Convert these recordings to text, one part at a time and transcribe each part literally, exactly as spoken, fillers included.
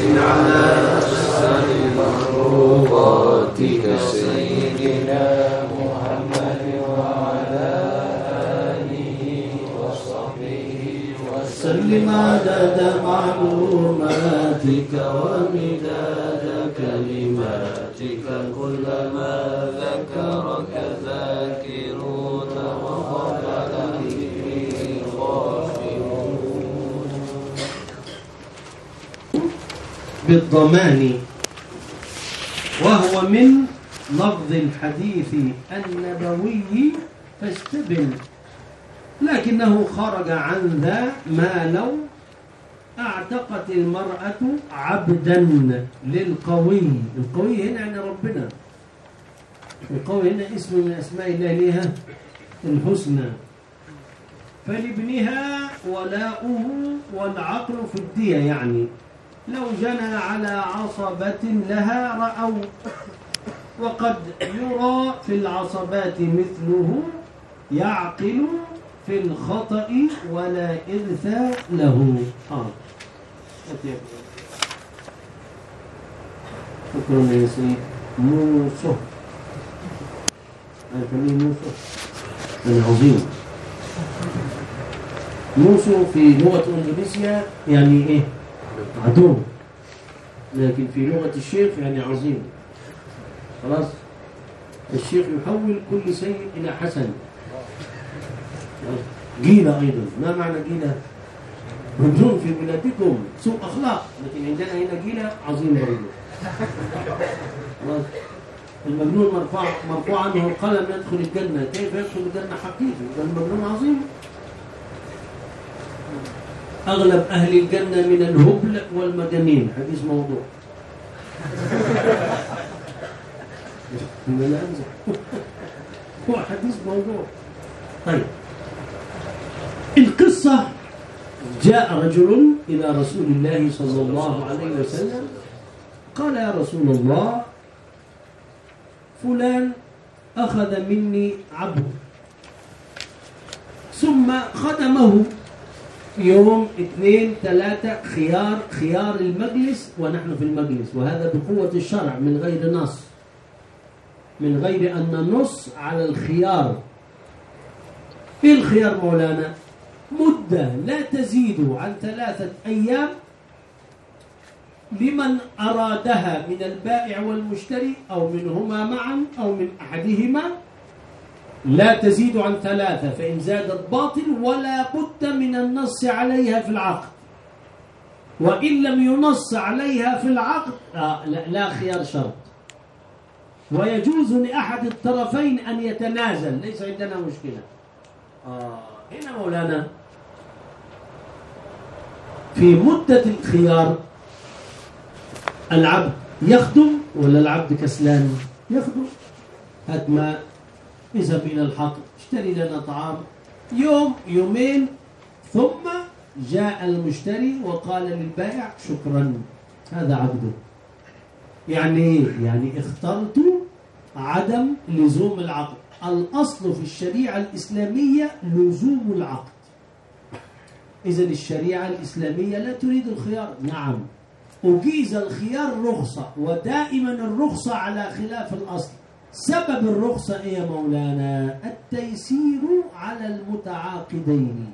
على أسر مرضاتك سيدنا محمد وعلى آله وصحبه وسلم عدد معلوماتك ومداد كلماتك كلما ذكرك ذاكرون وغفل به غافلون بالضمان، وهو من لفظ الحديث النبوي فاستبن، لكنه خرج عن ذا ما لو اعتقت المرأة عبدا للقوي. القوي هنا يعني ربنا، القوي هنا اسم من أسماء الله لها الحسنى. فلابنها ولاؤه والعقل في الدية، يعني لو جنى على عصبة لها رأوا، وقد يرى في العصبات مثله يعقل في الخطأ ولا إرث له. آه. شكرا يا سيدي. موسو أنا كمين موسو أنا عظيم. موسو في لغة إنجليزية يعني إيه؟ عدو، لكن في لغة الشيخ يعني عظيم. خلاص، الشيخ يحول كل شيء إلى حسن. جيلة أيضا، ما معنى جيلة؟ رجل في بلادكم سوء أخلاق، لكن عندنا هنا جيلة عظيم برضه. خلاص، المجنون مرفوع مرفوع عنه القلم يدخل الجنة، كيف يدخل الجنة حقيقي؟ ده المجنون عظيم. أغلب أهل الجنة من الهبل والمجانين، حديث موضوع. لا أمزح، هو حديث موضوع. طيب، القصة: جاء رجل إلى رسول الله صلى الله عليه وسلم قال: يا رسول الله، فلان أخذ مني عبد ثم خدمه يوم اثنين ثلاثة، خيار خيار المجلس ونحن في المجلس، وهذا بقوة الشرع من غير نص، من غير أن ننص على الخيار. إيه الخيار مولانا؟ مدة لا تزيد عن ثلاثة أيام لمن أرادها من البائع والمشتري أو منهما معا أو من أحدهما، لا تزيد عن ثلاثة، فإن زادت باطل، ولا بد من النص عليها في العقد. وإن لم ينص عليها في العقد آه لا, لا خيار شرط، ويجوز لأحد الطرفين أن يتنازل، ليس عندنا مشكلة. آه هنا مولانا في مدة الخيار العبد يخدم ولا العبد كسلان؟ يخدم. هات ما، اذهب إلى الحقل، اشتري لنا طعام. يوم يومين ثم جاء المشتري وقال للبائع: شكرا، هذا عبده. يعني يعني اخترت عدم لزوم العقد. الأصل في الشريعة الإسلامية لزوم العقد. إذن الشريعة الإسلامية لا تريد الخيار. نعم، أجيز الخيار رخصة، ودائما الرخصة على خلاف الأصل. سبب الرخصة إيه يا مولانا؟ التيسير على المتعاقدين.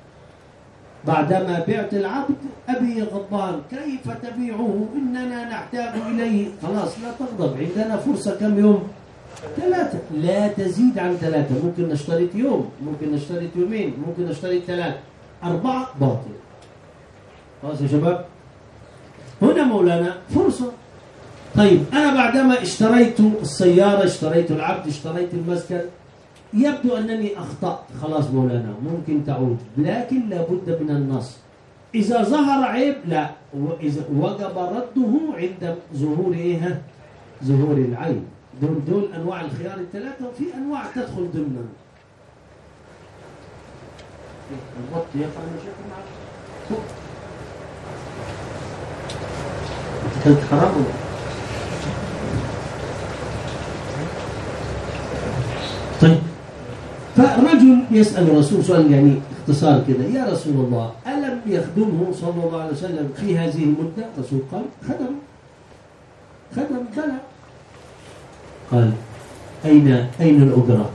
بعدما بعت العبد أبي غضبان: كيف تبيعه؟ إننا نحتاج إليه. خلاص، لا تغضب، عندنا فرصة كم يوم؟ ثلاثة، لا تزيد عن ثلاثة. ممكن نشترط يوم، ممكن نشترط يومين، ممكن نشترط ثلاثة، أربعة باطل. خلاص يا شباب، هنا مولانا فرصة. طيب، أنا بعدما اشتريت السيارة، اشتريت العبد، اشتريت المسكن، يبدو أنني أخطأت. خلاص مولانا، ممكن تعود، لكن لابد من النص. إذا ظهر عيب لا، وإذا وجب رده عند ظهور إيه؟ ظهور العيب. دول دول أنواع الخيار الثلاثة، وفي أنواع تدخل ضمنها. البط يفعل مشاكل معك. كنت حرام. طيب، فرجل يسأل الرسول سؤال يعني اختصار كده: يا رسول الله، ألم يخدمه صلى الله عليه وسلم في هذه المدة؟ الرسول قال خدم خدم بلى. قال أين أين الأجرة؟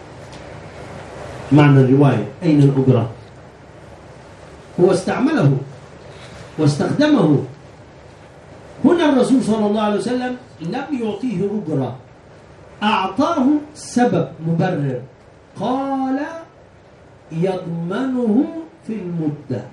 معنى الرواية أين الأجرة؟ هو استعمله واستخدمه. هنا الرسول صلى الله عليه وسلم لم يعطيه أجرة، أعطاه سبب مبرر، قال يضمنه في المدة.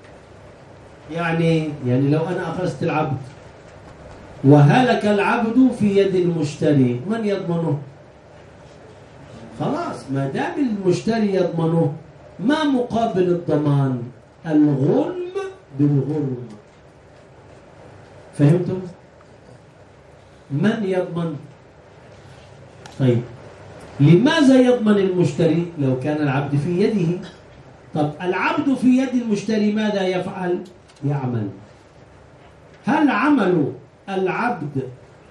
يعني يعني لو أنا أخذت العبد وهلك العبد في يد المشتري، من يضمنه؟ خلاص، ما دام المشتري يضمنه، ما مقابل الضمان؟ الغرم بالغرم. فهمتم؟ من يضمن؟ طيب لماذا يضمن المشتري لو كان العبد في يده؟ طب العبد في يد المشتري ماذا يفعل؟ يعمل. هل عمل العبد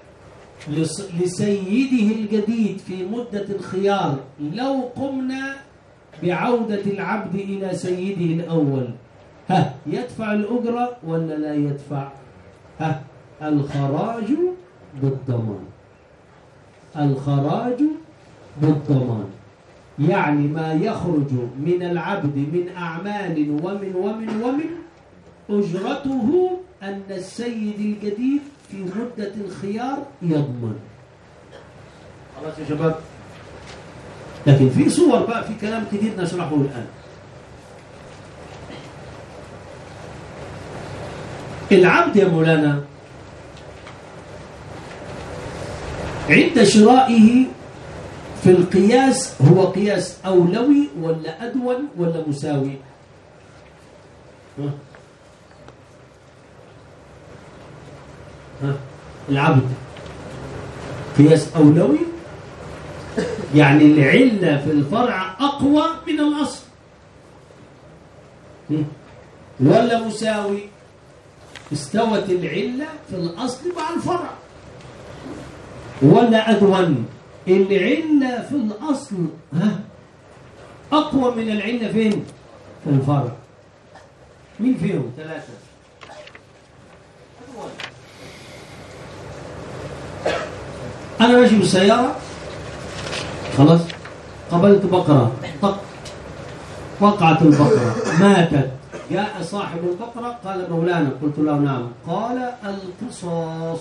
لسيده الجديد في مدة الخيار لو قمنا بعودة العبد إلى سيده الأول، ها يدفع الأجرة ولا لا يدفع؟ ها الخراج بالضمان. الخراج بالضمان يعني ما يخرج من العبد من أعمال ومن ومن ومن أجرته أن السيد الجديد في مدة الخيار يضمن. خلاص يا شباب؟ لكن في صور بقى، في كلام كثير نشرحه الآن. العبد يا مولانا عند شرائه في القياس هو قياس أولوي ولا أدون ولا مساوي؟ ها؟ ها؟ العبد قياس أولوي يعني العلة في الفرع أقوى من الأصل، ولا مساوي استوت العلة في الأصل مع الفرع، ولا أدون العلة في الأصل ها أقوى من العلة فين؟ في الفرع. مين فيهم ثلاثة؟ أدون. أنا ماشي بالسيارة خلاص، قبلت بقرة، طق وقعت البقرة ماتت، جاء صاحب البقرة قال مولانا، قلت له نعم، قال القصاص.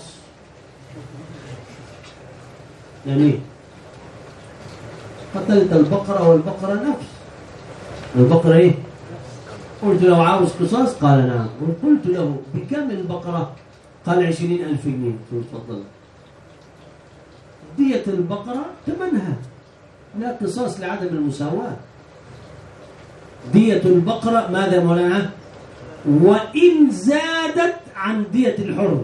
يعني قتلت البقرة والبقرة نفس البقرة ايه؟ قلت له عاوز قصاص؟ قال نعم. قلت له بكم البقرة؟ قال عشرين ألف جنيه. قلت تفضل. دية البقرة ثمنها، لا قصاص لعدم المساواة. دية البقرة ماذا مولانا؟ وإن زادت عن دية الحر.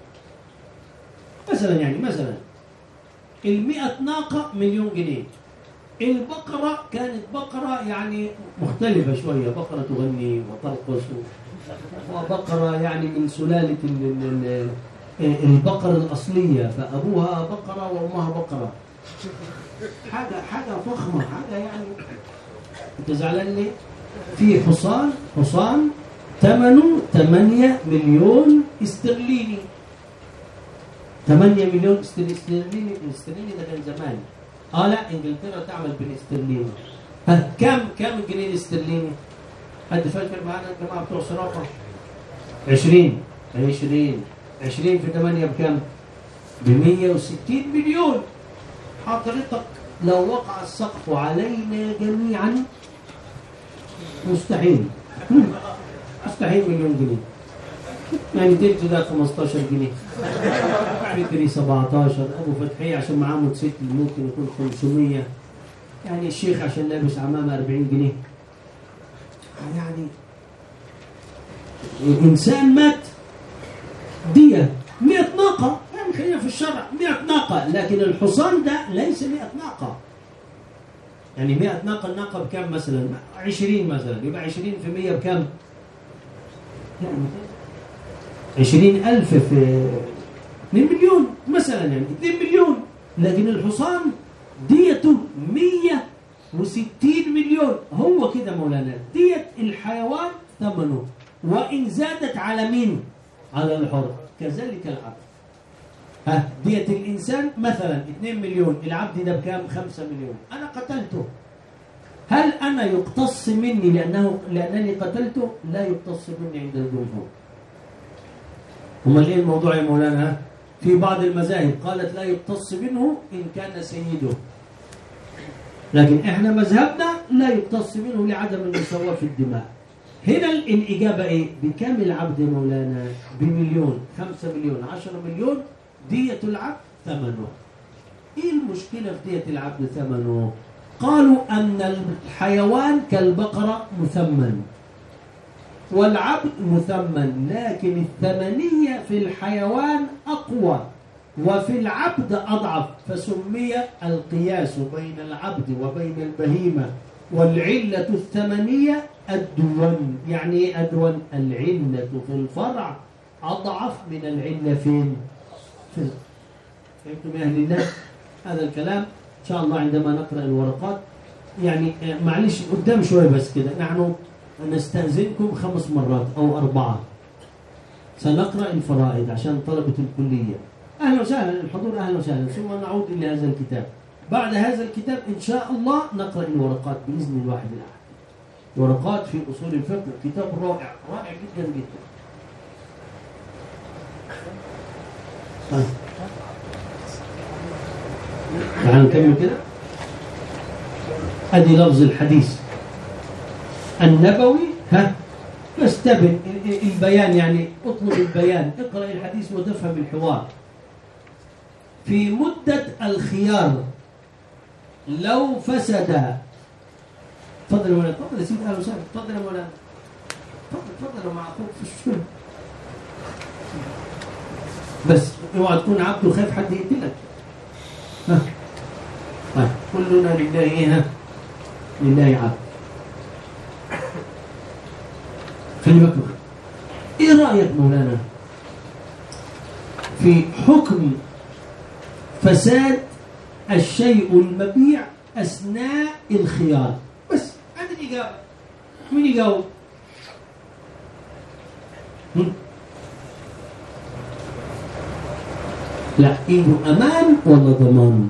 مثلا يعني مثلا المئة ناقة مليون جنيه، البقرة كانت بقرة يعني مختلفة شوية، بقرة تغني وترقص، وبقرة يعني من سلالة البقرة الأصلية، فأبوها بقرة وأمها بقرة، حاجة حاجة فخمة، حاجة يعني. أنت زعلان ليه؟ في حصان حصان ثمنه ثمانية مليون استرليني. ثمانية مليون استرليني. استرليني ده كان زمان. اه لا، انجلترا تعمل بالاسترليني. ها كم كم الجنيه الاسترليني؟ حد فاكر معانا الجماعه بتوع صرافه؟ عشرين عشرين عشرين في ثمانية بكم؟ ب مئة وستين مليون. حضرتك لو وقع السقف علينا جميعا مستحيل مستحيل مليون جنيه، يعني تلت ده خمستاشر جنيه، فكري سبعتاشر، ابو فتحي عشان معاه موتوسيكل ممكن يكون خمسمية، يعني الشيخ عشان لابس عمامه أربعين جنيه. يعني انسان مات دية مئة ناقة، يعني خلينا في الشرع مئة ناقة، لكن الحصان ده ليس مئة ناقة. يعني مئة ناقة، الناقة بكم مثلا؟ عشرين مثلا، يبقى عشرين في مئة بكم؟ يعني عشرين ألف في اثنين مليون مثلا، يعني اثنين مليون، لكن الحصان ديته مئة وستين مليون. هو كده مولانا، دية الحيوان ثمنه وإن زادت على مين؟ على الحر. كذلك العبد. ها دية الإنسان مثلا اثنين مليون، العبد ده بكام؟ خمسة مليون. أنا قتلته، هل أنا يقتص مني لأنه لأنني قتلته؟ لا يقتص مني عند الجمهور. أمال إيه الموضوع يا مولانا؟ في بعض المذاهب قالت لا يقتص منه إن كان سيده، لكن إحنا مذهبنا لا يقتص منه لعدم المساواة في الدماء. هنا الإجابة إيه؟ بكام العبد يا مولانا؟ بمليون، خمسة مليون، عشرة مليون، دية العبد ثمنه. إيه المشكلة في دية العبد ثمنه؟ قالوا أن الحيوان كالبقرة مثمن والعبد مثمن، لكن الثمنية في الحيوان أقوى وفي العبد أضعف، فسمي القياس بين العبد وبين البهيمة والعلة الثمنية أدون. يعني إيه أدون؟ العلة في الفرع أضعف من العلة فين؟ في الفرع. فهمتم يا أهل الله؟ هذا الكلام إن شاء الله عندما نقرأ الورقات. يعني معلش قدام شوية بس كده، نحن نستأذنكم خمس مرات أو أربعة، سنقرأ الفرائض عشان طلبة الكلية. أهلا وسهلا، الحضور أهلا وسهلا، ثم نعود إلى هذا الكتاب. بعد هذا الكتاب إن شاء الله نقرأ الورقات بإذن الواحد الأحد. ورقات في أصول الفقه، كتاب رائع رائع جدا جدا. طيب تعالوا نكمل كده. أدي لفظ الحديث النبوي. ها فاستبن البيان، يعني اطلب البيان، اقرأ الحديث وتفهم الحوار. في مدة الخيار لو فسد. تفضل يا مولانا. تفضل يا سيدي، اهلا وسهلا. تفضل يا مولانا. تفضل تفضل مع اخوك في الشغل. بس اوعى تكون عبد وخايف حد يقتلك. ها طيب كلنا لله ايه؟ ها لله عبد. خلي بالك. ايه رأيك مولانا في حكم فساد الشيء المبيع أثناء الخيار؟ بس عندي الإجابة. مين يجاوب؟ لا، إيده أمان ولا ضمان؟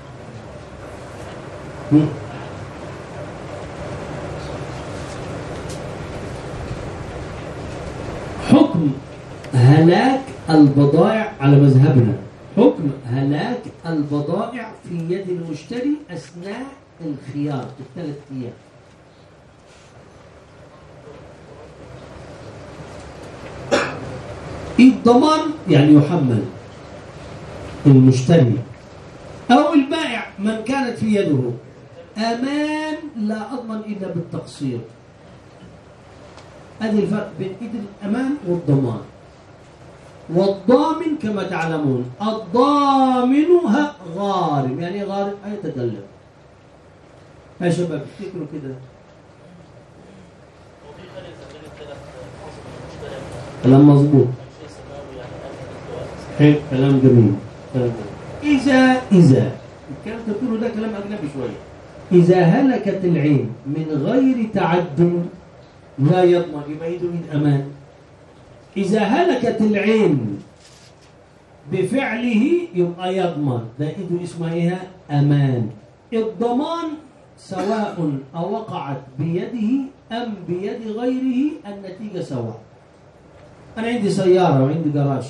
حكم هلاك البضائع على مذهبنا، حكم هلاك البضائع في يد المشتري أثناء الخيار الثلاث أيام. الضمان يعني يحمل المشتري أو البائع من كانت في يده. أمان لا أضمن إلا بالتقصير. هذا الفرق بين إيد الأمان والضمان. والضامن كما تعلمون الضامن غارم. يعني غارم يتدلل. يا شباب افتكروا كده. كلام مظبوط. حلو، كلام جميل. إذا إذا الكلام تقوله ده كلام أجنبي شوية. إذا هلكت العين من غير تعد لا يضمن، يبقى يده من أمان. إذا هلكت العين بفعله يبقى يضمن، ده إيده اسمها إيه؟ أمان. الضمان سواء أوقعت بيده أم بيد غيره النتيجة سواء. أنا عندي سيارة وعندي جراج،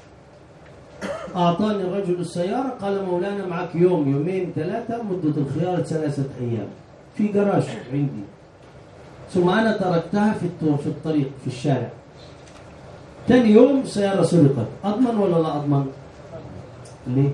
أعطاني الرجل السيارة قال مولانا معك يوم يومين ثلاثة، مدة الخيار ثلاثة أيام في جراج عندي، ثم أنا تركتها في في الطريق في الشارع. ثاني يوم سيارة سرقت، أضمن ولا لا أضمن؟ ليه؟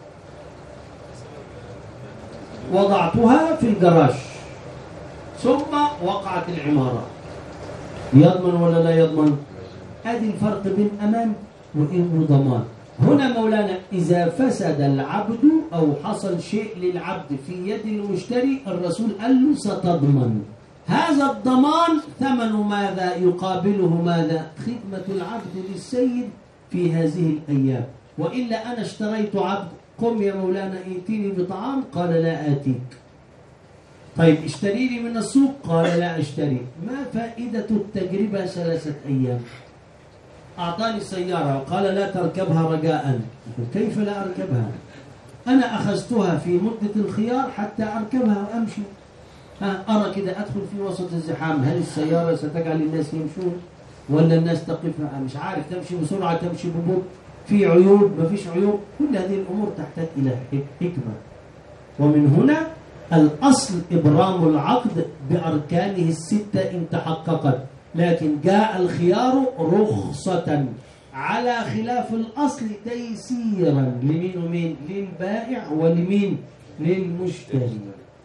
وضعتها في الجراج ثم وقعت العمارة، يضمن ولا لا يضمن؟ هذه الفرق بين أمان وضمان. هنا مولانا إذا فسد العبد أو حصل شيء للعبد في يد المشتري، الرسول قال له ستضمن. هذا الضمان ثمن ماذا؟ يقابله ماذا؟ خدمة العبد للسيد في هذه الأيام. وإلا أنا اشتريت عبد، قم يا مولانا ائتيني بطعام، قال لا آتيك. طيب اشتري لي من السوق، قال لا اشتري. ما فائدة التجربة ثلاثة أيام؟ أعطاني سيارة وقال لا تركبها رجاء، كيف لا أركبها؟ أنا أخذتها في مدة الخيار حتى أركبها وأمشي. ها أرى كده أدخل في وسط الزحام، هل السيارة ستجعل الناس يمشون ولا الناس تقف؟ مش عارف، تمشي بسرعة تمشي ببطء، في عيوب ما فيش عيوب، كل هذه الأمور تحتاج إلى حكمة. ومن هنا الأصل إبرام العقد بأركانه الستة إن تحققت، لكن جاء الخيار رخصة على خلاف الأصل تيسيرا لمين ومين؟ للبائع ولمين؟ للمشتري.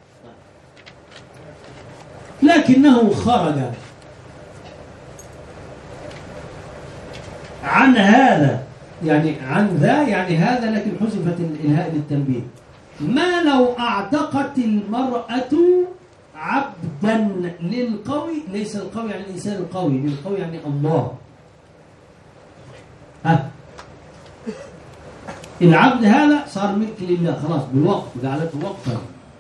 لكنه خرج عن هذا، يعني عن ذا يعني هذا، لكن حذفت الإلهاء للتنبيه. ما لو اعتقت المرأة عبدا للقوي، ليس القوي يعني الإنسان القوي، للقوي يعني الله. ها العبد هذا صار ملك لله خلاص بالوقت، جعلته وقفا.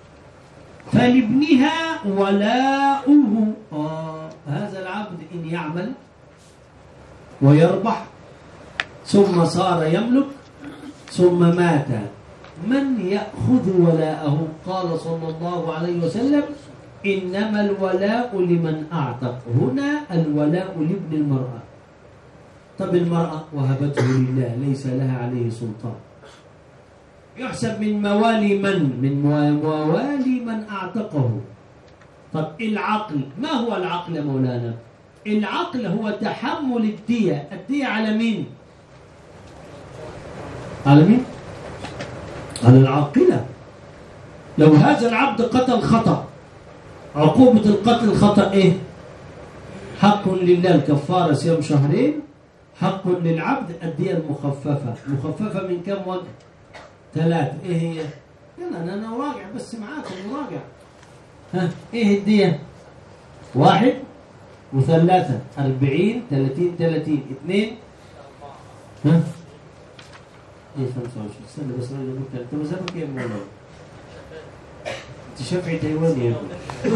فلابنها ولاؤه، آه هذا العبد إن يعمل ويربح ثم صار يملك ثم مات، من يأخذ ولاءه؟ قال صلى الله عليه وسلم إنما الولاء لمن أعتق. هنا الولاء لابن المرأة. طب المرأة وهبته لله ليس لها عليه سلطان، يحسب من موالي من؟ من موالي من أعتقه. طب العقل، ما هو العقل يا مولانا؟ العقل هو تحمل الدية. الدية على مين؟ على مين؟ على العاقلة. لو هذا العبد قتل خطأ، عقوبة القتل الخطأ إيه؟ حق لله الكفارة صيام شهرين، حق للعبد الدية المخففة. مخففة من كم وجه؟ ثلاث. إيه هي؟ يلا أنا أنا أراجع بس معاكم نراجع. ها إيه الدية؟ واحد وثلاثة أربعين ثلاثين ثلاثين اثنين. ها ايه خمسة وعشرين. استنى بس انا قلت انت مذهبك يا مولانا؟ انت شافعي تايواني يا ابني.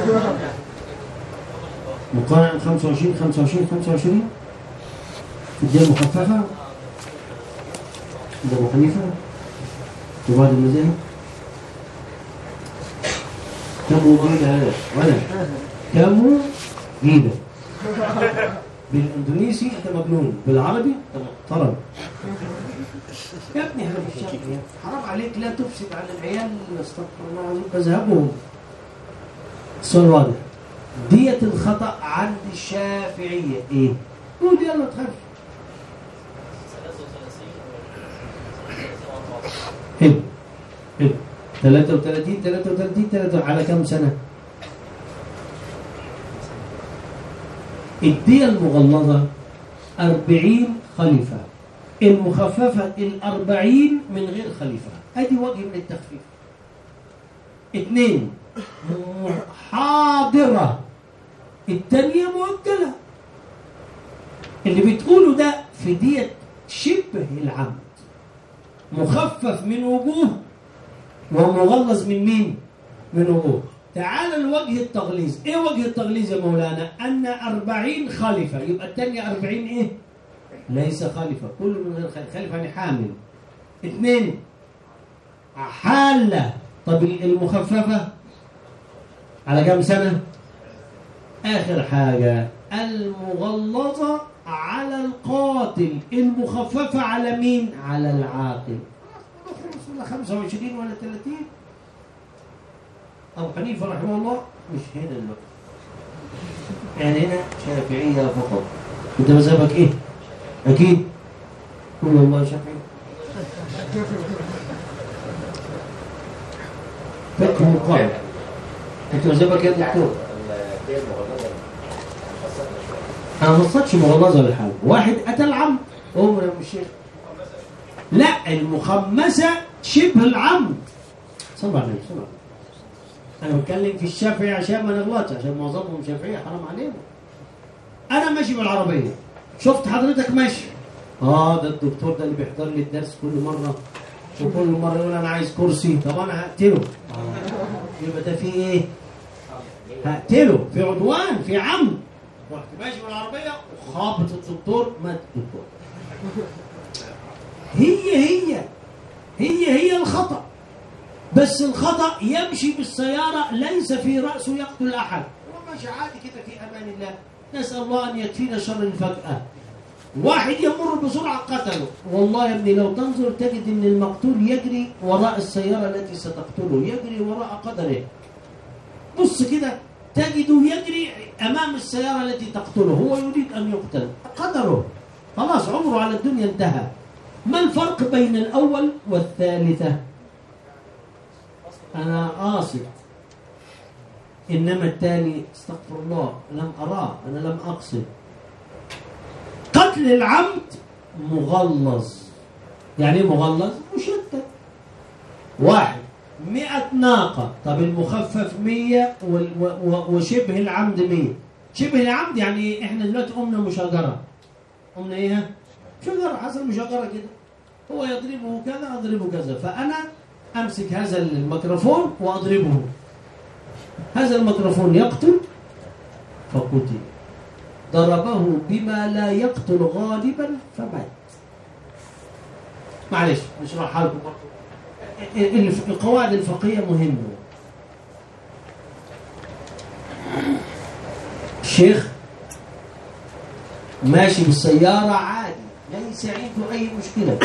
مقارنة خمسة وعشرين خمسة وعشرين خمسة وعشرين في الدية المخففة عند أبو حنيفة وبعض المذاهب. كم جيدة هذا ولا كم جيدة؟ بالاندونيسي انت مجنون، بالعربي انت محترم يا ابني. احنا في الشرق، حرام عليك لا تفسد على العيال، استغفر الله العظيم مذهبهم. السؤال واضح. دية الخطأ عند الشافعية ايه؟ قول يلا تخافش. حلو حلو. ثلاثة وثلاثين ثلاثة وثلاثين ثلاثة على كم سنة؟ الدية المغلظة أربعين خليفة، المخففة الأربعين من غير خليفة. هذه وجه من التخفيف. اثنين حاضرة، الثانية مؤجلة. اللي بتقوله ده في دية شبه العمد، مخفف من وجوه ومغلظ من مين؟ من وجوه. تعال الوجه التغليظ. ايه وجه التغليظ يا مولانا؟ ان أربعين خليفة، يبقى الثانية أربعين ايه؟ ليس خليفة، كله من غير خليفة. خليفة يعني حامل. اثنين حالة. طب المخففة على كم سنة؟ آخر حاجة المغلظة على القاتل، المخففة على مين؟ على العاقل. ولا خمسة وعشرين ولا ثلاثين. أبو حنيفة رحمه الله مش هنا الوقت، يعني هنا شافعية فقط. أنت مذهبك إيه؟ أكيد قول والله شافعي. فقه مقارن. أنت مذهبك يا دكتور؟ أنا ما قصدتش مغلظة للحال. واحد أتى العمد هو من الشيخ. لا المخمسة شبه العمد. صلى عليه وسلم. أنا بتكلم في الشافعي عشان ما نغلطش، عشان معظمهم شافعية حرام عليهم. أنا ماشي بالعربية، شفت حضرتك ماشي، آه ده الدكتور ده اللي بيحضر لي الدرس كل مرة وكل مرة يقول أنا عايز كرسي، طب أنا هقتله. آه. يبقى ده فيه إيه؟ هقتله في عدوان في عمد، رحت ماشي بالعربيه وخابط الدكتور، مات الدكتور. هي هي هي هي الخطأ، بس الخطأ يمشي بالسيارة ليس في رأسه يقتل أحد، هو ماشي عادي كده في أمان الله، نسأل الله أن يكفينا شر الفجأة. واحد يمر بسرعة قتله، والله يا ابني لو تنظر تجد أن المقتول يجري وراء السيارة التي ستقتله، يجري وراء قدره. بص كده تجده يجري أمام السيارة التي تقتله، هو يريد أن يقتل، قدره خلاص، عمره على الدنيا انتهى. ما الفرق بين الأول والثالثة؟ أنا قاصد، إنما الثاني استغفر الله لم أراه، أنا لم أقصد. قتل العمد مغلظ، يعني مغلظ مشدد. واحد مئة ناقة، طب المخفف مية وشبه العمد مية. شبه العمد يعني إحنا دلوقتي قمنا مشاجرة، قمنا إيه؟ مشاجرة، حصل مشاجرة كده، هو يضربه كذا أضربه كذا، فأنا أمسك هذا الميكروفون وأضربه، هذا الميكروفون يقتل فقتل، ضربه بما لا يقتل غالبا فمات. معلش نشرحها لكم برضه، القواعد الفقهية مهمة. الشيخ ماشي بالسيارة عادي، ليس عنده أي مشكلة،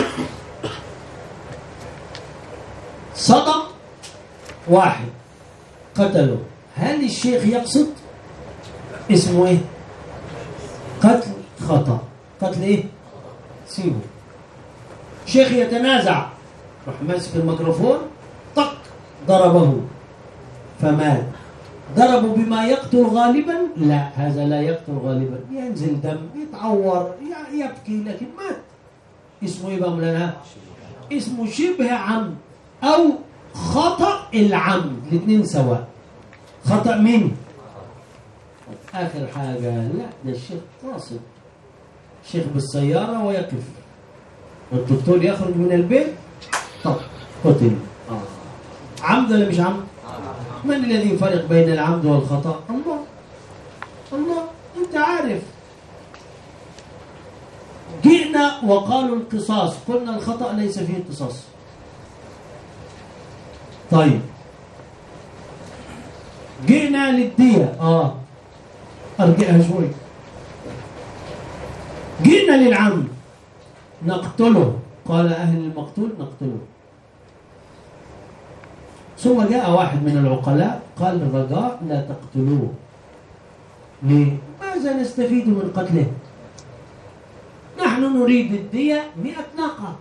صدم واحد قتله، هل الشيخ يقصد؟ اسمه ايه؟ قتل خطأ. قتل ايه؟ سيبه. شيخ يتنازع، راح ماسك الميكروفون طق ضربه فمات. ضربه بما يقتل غالبا؟ لا، هذا لا يقتل غالبا، ينزل دم، يتعور، يبكي، لكن مات. اسمه ايه بقى مولانا؟ اسمه شبه عمد أو خطأ العمد، الاثنين سواء. خطأ مين؟ آخر حاجة لا، ده الشيخ قاصد، الشيخ بالسيارة ويقف، والدكتور يخرج من البيت طب قتل. آه. عمد ولا مش عمد؟ من الذي يفرق بين العمد والخطأ؟ الله. الله أنت عارف. جئنا وقالوا القصاص، قلنا الخطأ ليس فيه قصاص. طيب جئنا للدية، اه ارجعها شوي. جئنا للعمد نقتله، قال اهل المقتول نقتله. ثم جاء واحد من العقلاء قال الرجاء لا تقتلوه. ليه؟ ماذا نستفيد من قتله؟ نحن نريد الدية مئة ناقة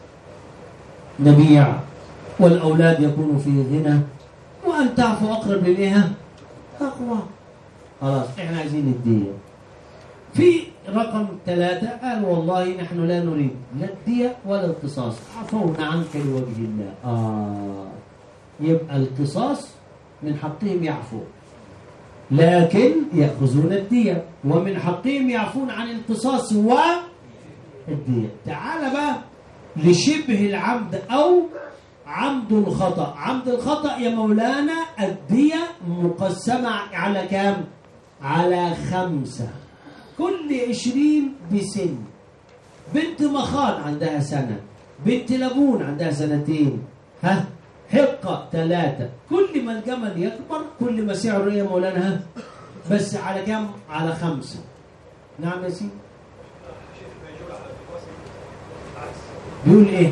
نبيع، والأولاد يكونوا في غنى، وأن تعفوا أقرب للإيه؟ تقوى. خلاص إحنا عايزين الدية. في رقم ثلاثة قال والله نحن لا نريد لا الدية ولا القصاص، عفونا عنك لوجه الله. آه يبقى القصاص من حقهم يعفو، لكن يأخذون الدية، ومن حقهم يعفون عن القصاص والدية. تعال بقى لشبه العمد أو عمد الخطأ. عمد الخطأ يا مولانا الدية مقسمة على كام؟ على خمسة، كل عشرين بسن. بنت مخان عندها سنة، بنت لبون عندها سنتين، ها حقة ثلاثة. كل ما الجمل يكبر كل ما سعره يا مولانا، ها بس على كام؟ على خمسة. نعم يا سيدي. بيقول ايه؟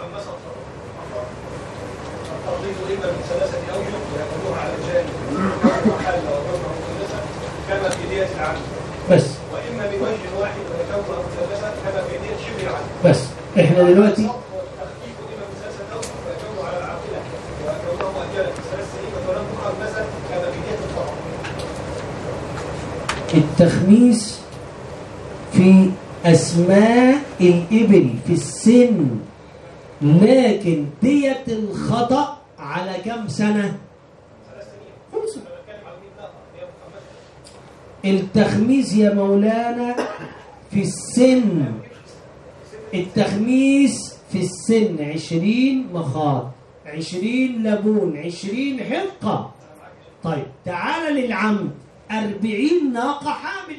إما من ثلاثة أوجه ويقولوها على الجانب محل وضربه مثلثة كما في دية العمد بس، وإما من وجه واحد ويكونها مثلثة كما في دية شبه العمد. بس إحنا دلوقتي التخفيف إما من ثلاثة أوجه ويكونه على العاقلة ويكونه مؤجلا في ثلاث سنين ولم تقرأ مثلا كما في دية الطعام. التخميس في أسماء الإبل في السن، لكن دية الخطأ على كم سنة؟ خمسة. التخميس يا مولانا في السن، التخميس في السن عشرين مخاض، عشرين لبون، عشرين حقة. طيب تعال للعمد، أربعين ناقة حامل،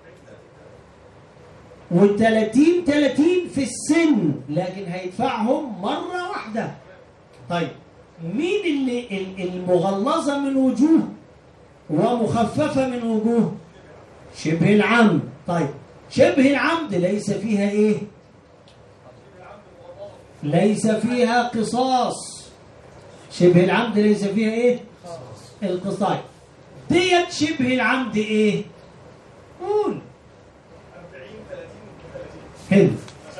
والثلاثين ثلاثين في السن، لكن هيدفعهم مرة واحدة. طيب مين اللي المغلظة من وجوه ومخففة من وجوه؟ شبه العمد. طيب شبه العمد ليس فيها ايه؟ ليس فيها قصاص. شبه العمد ليس فيها ايه؟ القصاص. ديت شبه العمد ايه؟ قول. حلو.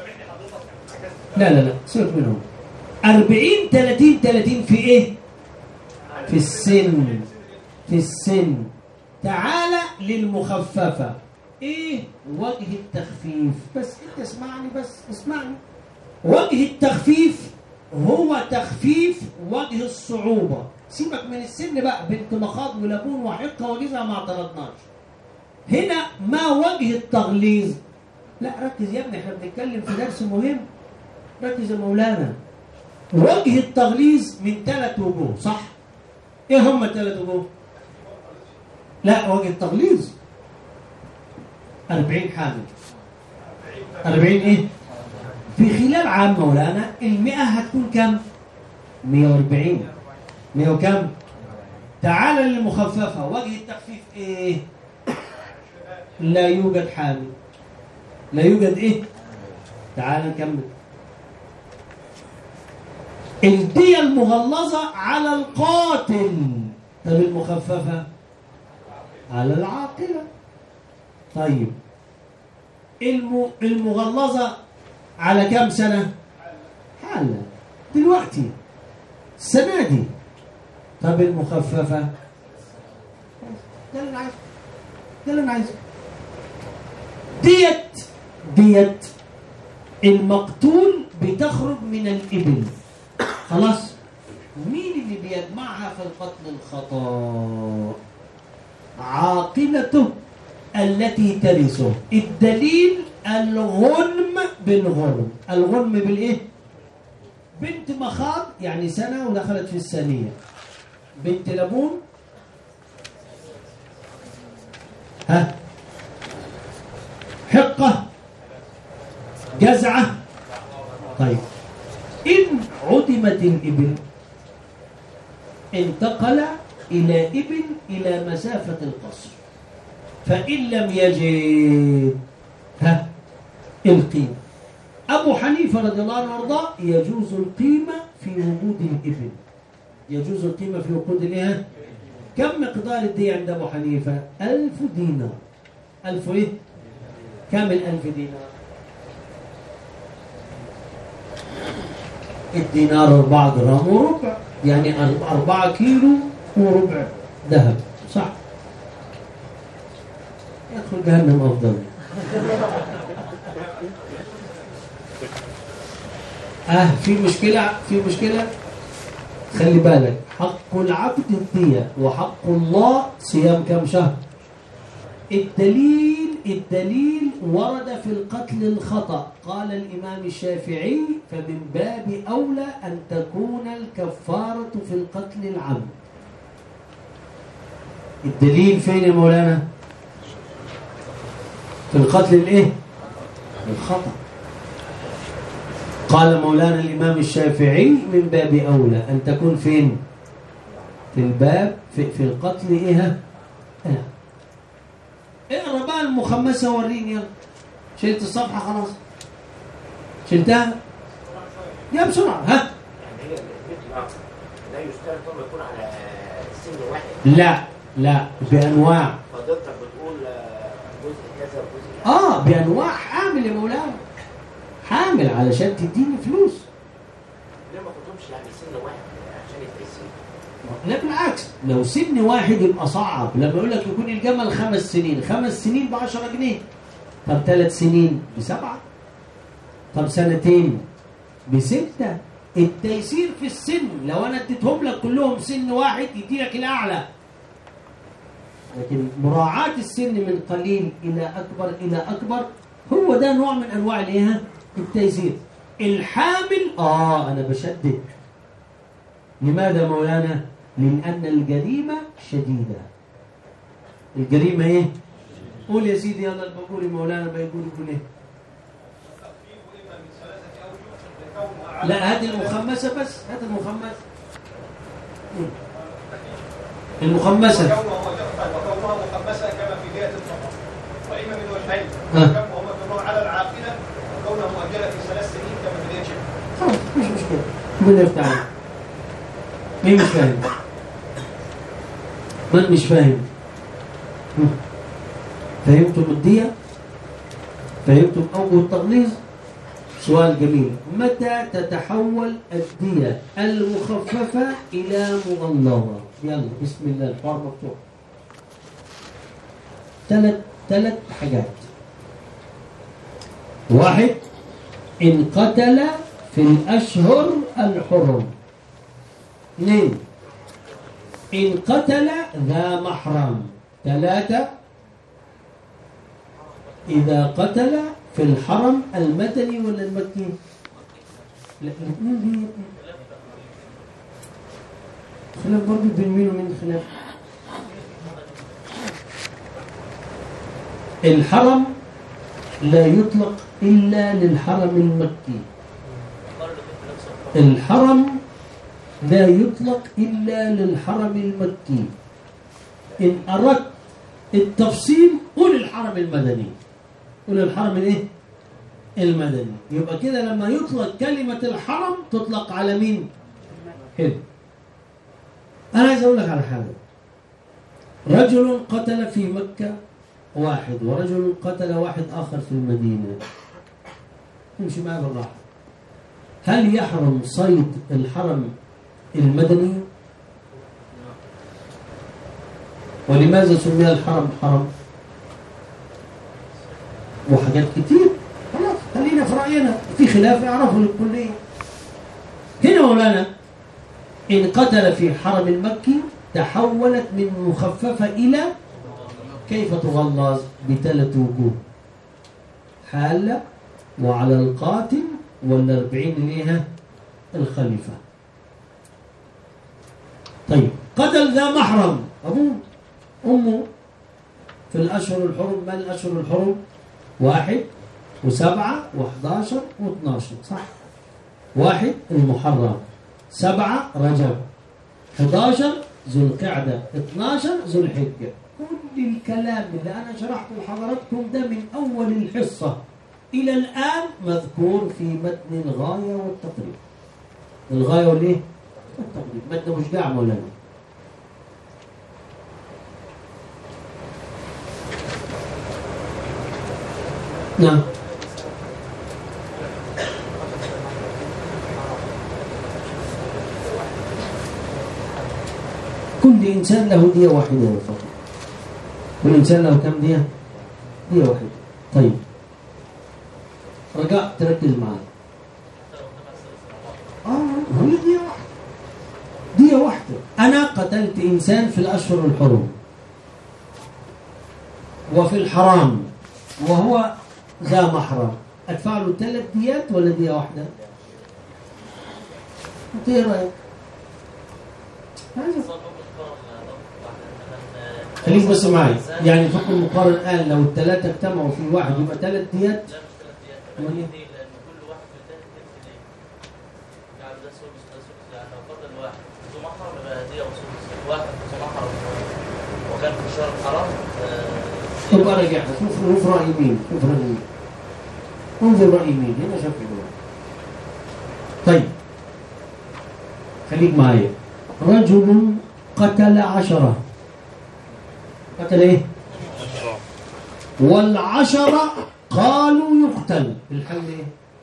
لا لا لا سيبك منهم. أربعين ثلاثين ثلاثين في ايه؟ في السن. في السن. تعالى للمخففة. ايه وجه التخفيف؟ بس انت اسمعني، بس اسمعني. وجه التخفيف هو تخفيف وجه الصعوبة. سيبك من السن بقى، بنت مخاض ولبون وحقة وجزء ما اعترضناش. هنا ما وجه التغليظ؟ لا ركز يا ابني، احنا بنتكلم في درس مهم. ركز يا مولانا. وجه التغليظ من ثلاث وجوه، صح؟ ايه هم الثلاث وجوه؟ لا وجه التغليظ أربعين حامل. أربعين ايه؟ في خلال عام مولانا المئة هتكون كم؟ مئة وأربعين. مئة وكم؟ تعال للمخففة، وجه التخفيف ايه؟ لا يوجد حامل. لا يوجد ايه؟ تعال نكمل. الدية المغلظة على القاتل. طب المخففة على العاقلة. طيب المغلظة على كم سنة؟ حالة دلوقتي السنة دي. طب المخففة ده اللي انا عايزه، ده اللي انا عايزه. ديت ديت المقتول بتخرج من الإبل، خلاص. مين اللي بيجمعها في القتل الخطأ؟ عاقلته التي ترثه. الدليل الغنم بالغرم. الغنم بالايه؟ بنت مخاض يعني سنة ودخلت في الثانية. بنت لبون ها حقة جزعة. طيب إن عدمت الإبل انتقل إلى إبل إلى مسافة القصر، فإن لم يجد ها القيمة. أبو حنيفة رضي الله عنه وارضاه يجوز القيمة في وجود الإبل. يجوز القيمة في وجود الإيه؟ كم مقدار الدية عند أبو حنيفة؟ ألف دينار. ألف إيه؟ كم الألف دينار؟ الدينار أربعة جرام وربع، يعني أربعة كيلو وربع ذهب، صح؟ يدخل جهنم أفضل. آه في مشكلة، في مشكلة. خلي بالك، حق العبد الدية وحق الله صيام كم شهر. الدليل الدليل ورد في القتل الخطأ. قال الإمام الشافعي فمن باب أولى أن تكون الكفارة في القتل العمد. الدليل فين يا مولانا؟ في القتل الايه؟ الخطأ. قال مولانا الإمام الشافعي من باب أولى أن تكون فين؟ في الباب في, في القتل إيه؟ اه. اقرأ بقى المخمسة وريني يلا. شلت الصفحة خلاص؟ شلتها؟ يا بسرعة ها؟ يعني هي لا يشترط أن يكون على سن واحد. لا لا بأنواع. فضلتك بتقول جزء كذا وجزء اه بأنواع. حامل يا مولانا، حامل علشان تديني فلوس. ليه ما كنتمش يعني سن واحد عشان التيسير؟ لا بالعكس، لو سن واحد يبقى صعب. لما يقول لك يكون الجمل خمس سنين، خمس سنين بعشرة جنيه. طب ثلاث سنين بسبعة. طب سنتين بستة. التيسير في السن. لو انا اديتهم لك كلهم سن واحد يدي لك الاعلى، لكن مراعاة السن من قليل الى اكبر الى اكبر هو ده نوع من انواع الايه؟ التيسير. الحامل اه انا بشدد. لماذا مولانا؟ لأن الجريمة شديدة. الجريمة إيه؟ قول يا سيدي يلا بقول مولانا بيقول يقول إيه؟ لا هذه المخمسة بس، هذا المخمسة المخمسة وكونها مخمسة كما في جهة الفقر، وإما من وجهين وهم على العاقلة وكونها مؤجلة في ثلاث سنين كما في جهة شبه. خلاص مش مشكلة. من يفتح عليك؟ مين مش فاهم؟ من مش فاهم؟ فهمتم الدية؟ فهمتم أوجه التغليظ؟ سؤال جميل. متى تتحول الدية المخففة إلى مغلظة؟ يلا بسم الله الحوار مفتوح. ثلاث ثلاث حاجات. واحد، إن قتل في الأشهر الحرم. اثنين، إن قتل ذا محرم. ثلاثة، إذا قتل في الحرم المدني ولا المكي؟ لا الاثنين دي خلاف برضه بين مين ومين خلاف. الحرم لا يطلق إلا للحرم المكي. الحرم لا يطلق إلا للحرم المكي. إن أردت التفصيل قول الحرم المدني، قول الحرم الايه؟ المدني. يبقى كده لما يطلق كلمة الحرم تطلق على مين؟ حلو. أنا عايز أقول لك على حاجة. رجل قتل في مكة واحد، ورجل قتل واحد آخر في المدينة. نمشي معاه بالراحة. هل يحرم صيد الحرم المدني؟ ولماذا سمي الحرم حرم؟ وحاجات كتير. خلاص خلينا في رأينا، في خلاف يعرفه للكلية. هنا مولانا إن قتل في حرم المكي تحولت من مخففة إلى كيف تغلظ؟ بثلاث وجوه. حالة وعلى القاتل والأربعين ليها الخليفة. طيب قتل ذا محرم أبوه أمه في الأشهر الحرم. ما الأشهر الحرم؟ واحد وسبعة وحداشر واثناشر صح؟ واحد المحرم، سبعة رجب، حداشر ذو القعدة، اثناشر ذو الحجة. كل الكلام اللي أنا شرحته لحضراتكم ده من أول الحصة إلى الآن مذكور في متن الغاية والتقريب. الغاية والإيه؟ والتقريب. متن مشجع مولانا. نعم. كل إنسان له دية واحدة فقط. كل إنسان له كم دية؟ دية واحدة. طيب رجاء تركز معي. آه هي دية واحدة. دية واحدة. أنا قتلت إنسان في الأشهر الحرم وفي الحرام وهو ذا محرم، أدفع له ثلاث ديات ولا دية واحدة؟ أنت إيه رأيك؟ خليك بس معي. يعني فقط المقارن الآن لو الثلاثة اجتمعوا في واحد يبقى ثلاث ديات. لأن كل واحد في الثاني ثلث ليه؟ يعني ده سدس ده سدس، يعني لو قتل واحد ذو محرم يبقى دية وسدس، واحد ذو محرم وكان في الشهر الحرام. طب أرجع شوف شوف رأي مين، شوف رأي مين. انظر رأي مين، هنا شوف مين. طيب خليك معايا. رجل قتل عشرة. قتل ايه؟ والعشرة قالوا يقتل. الحل ايه؟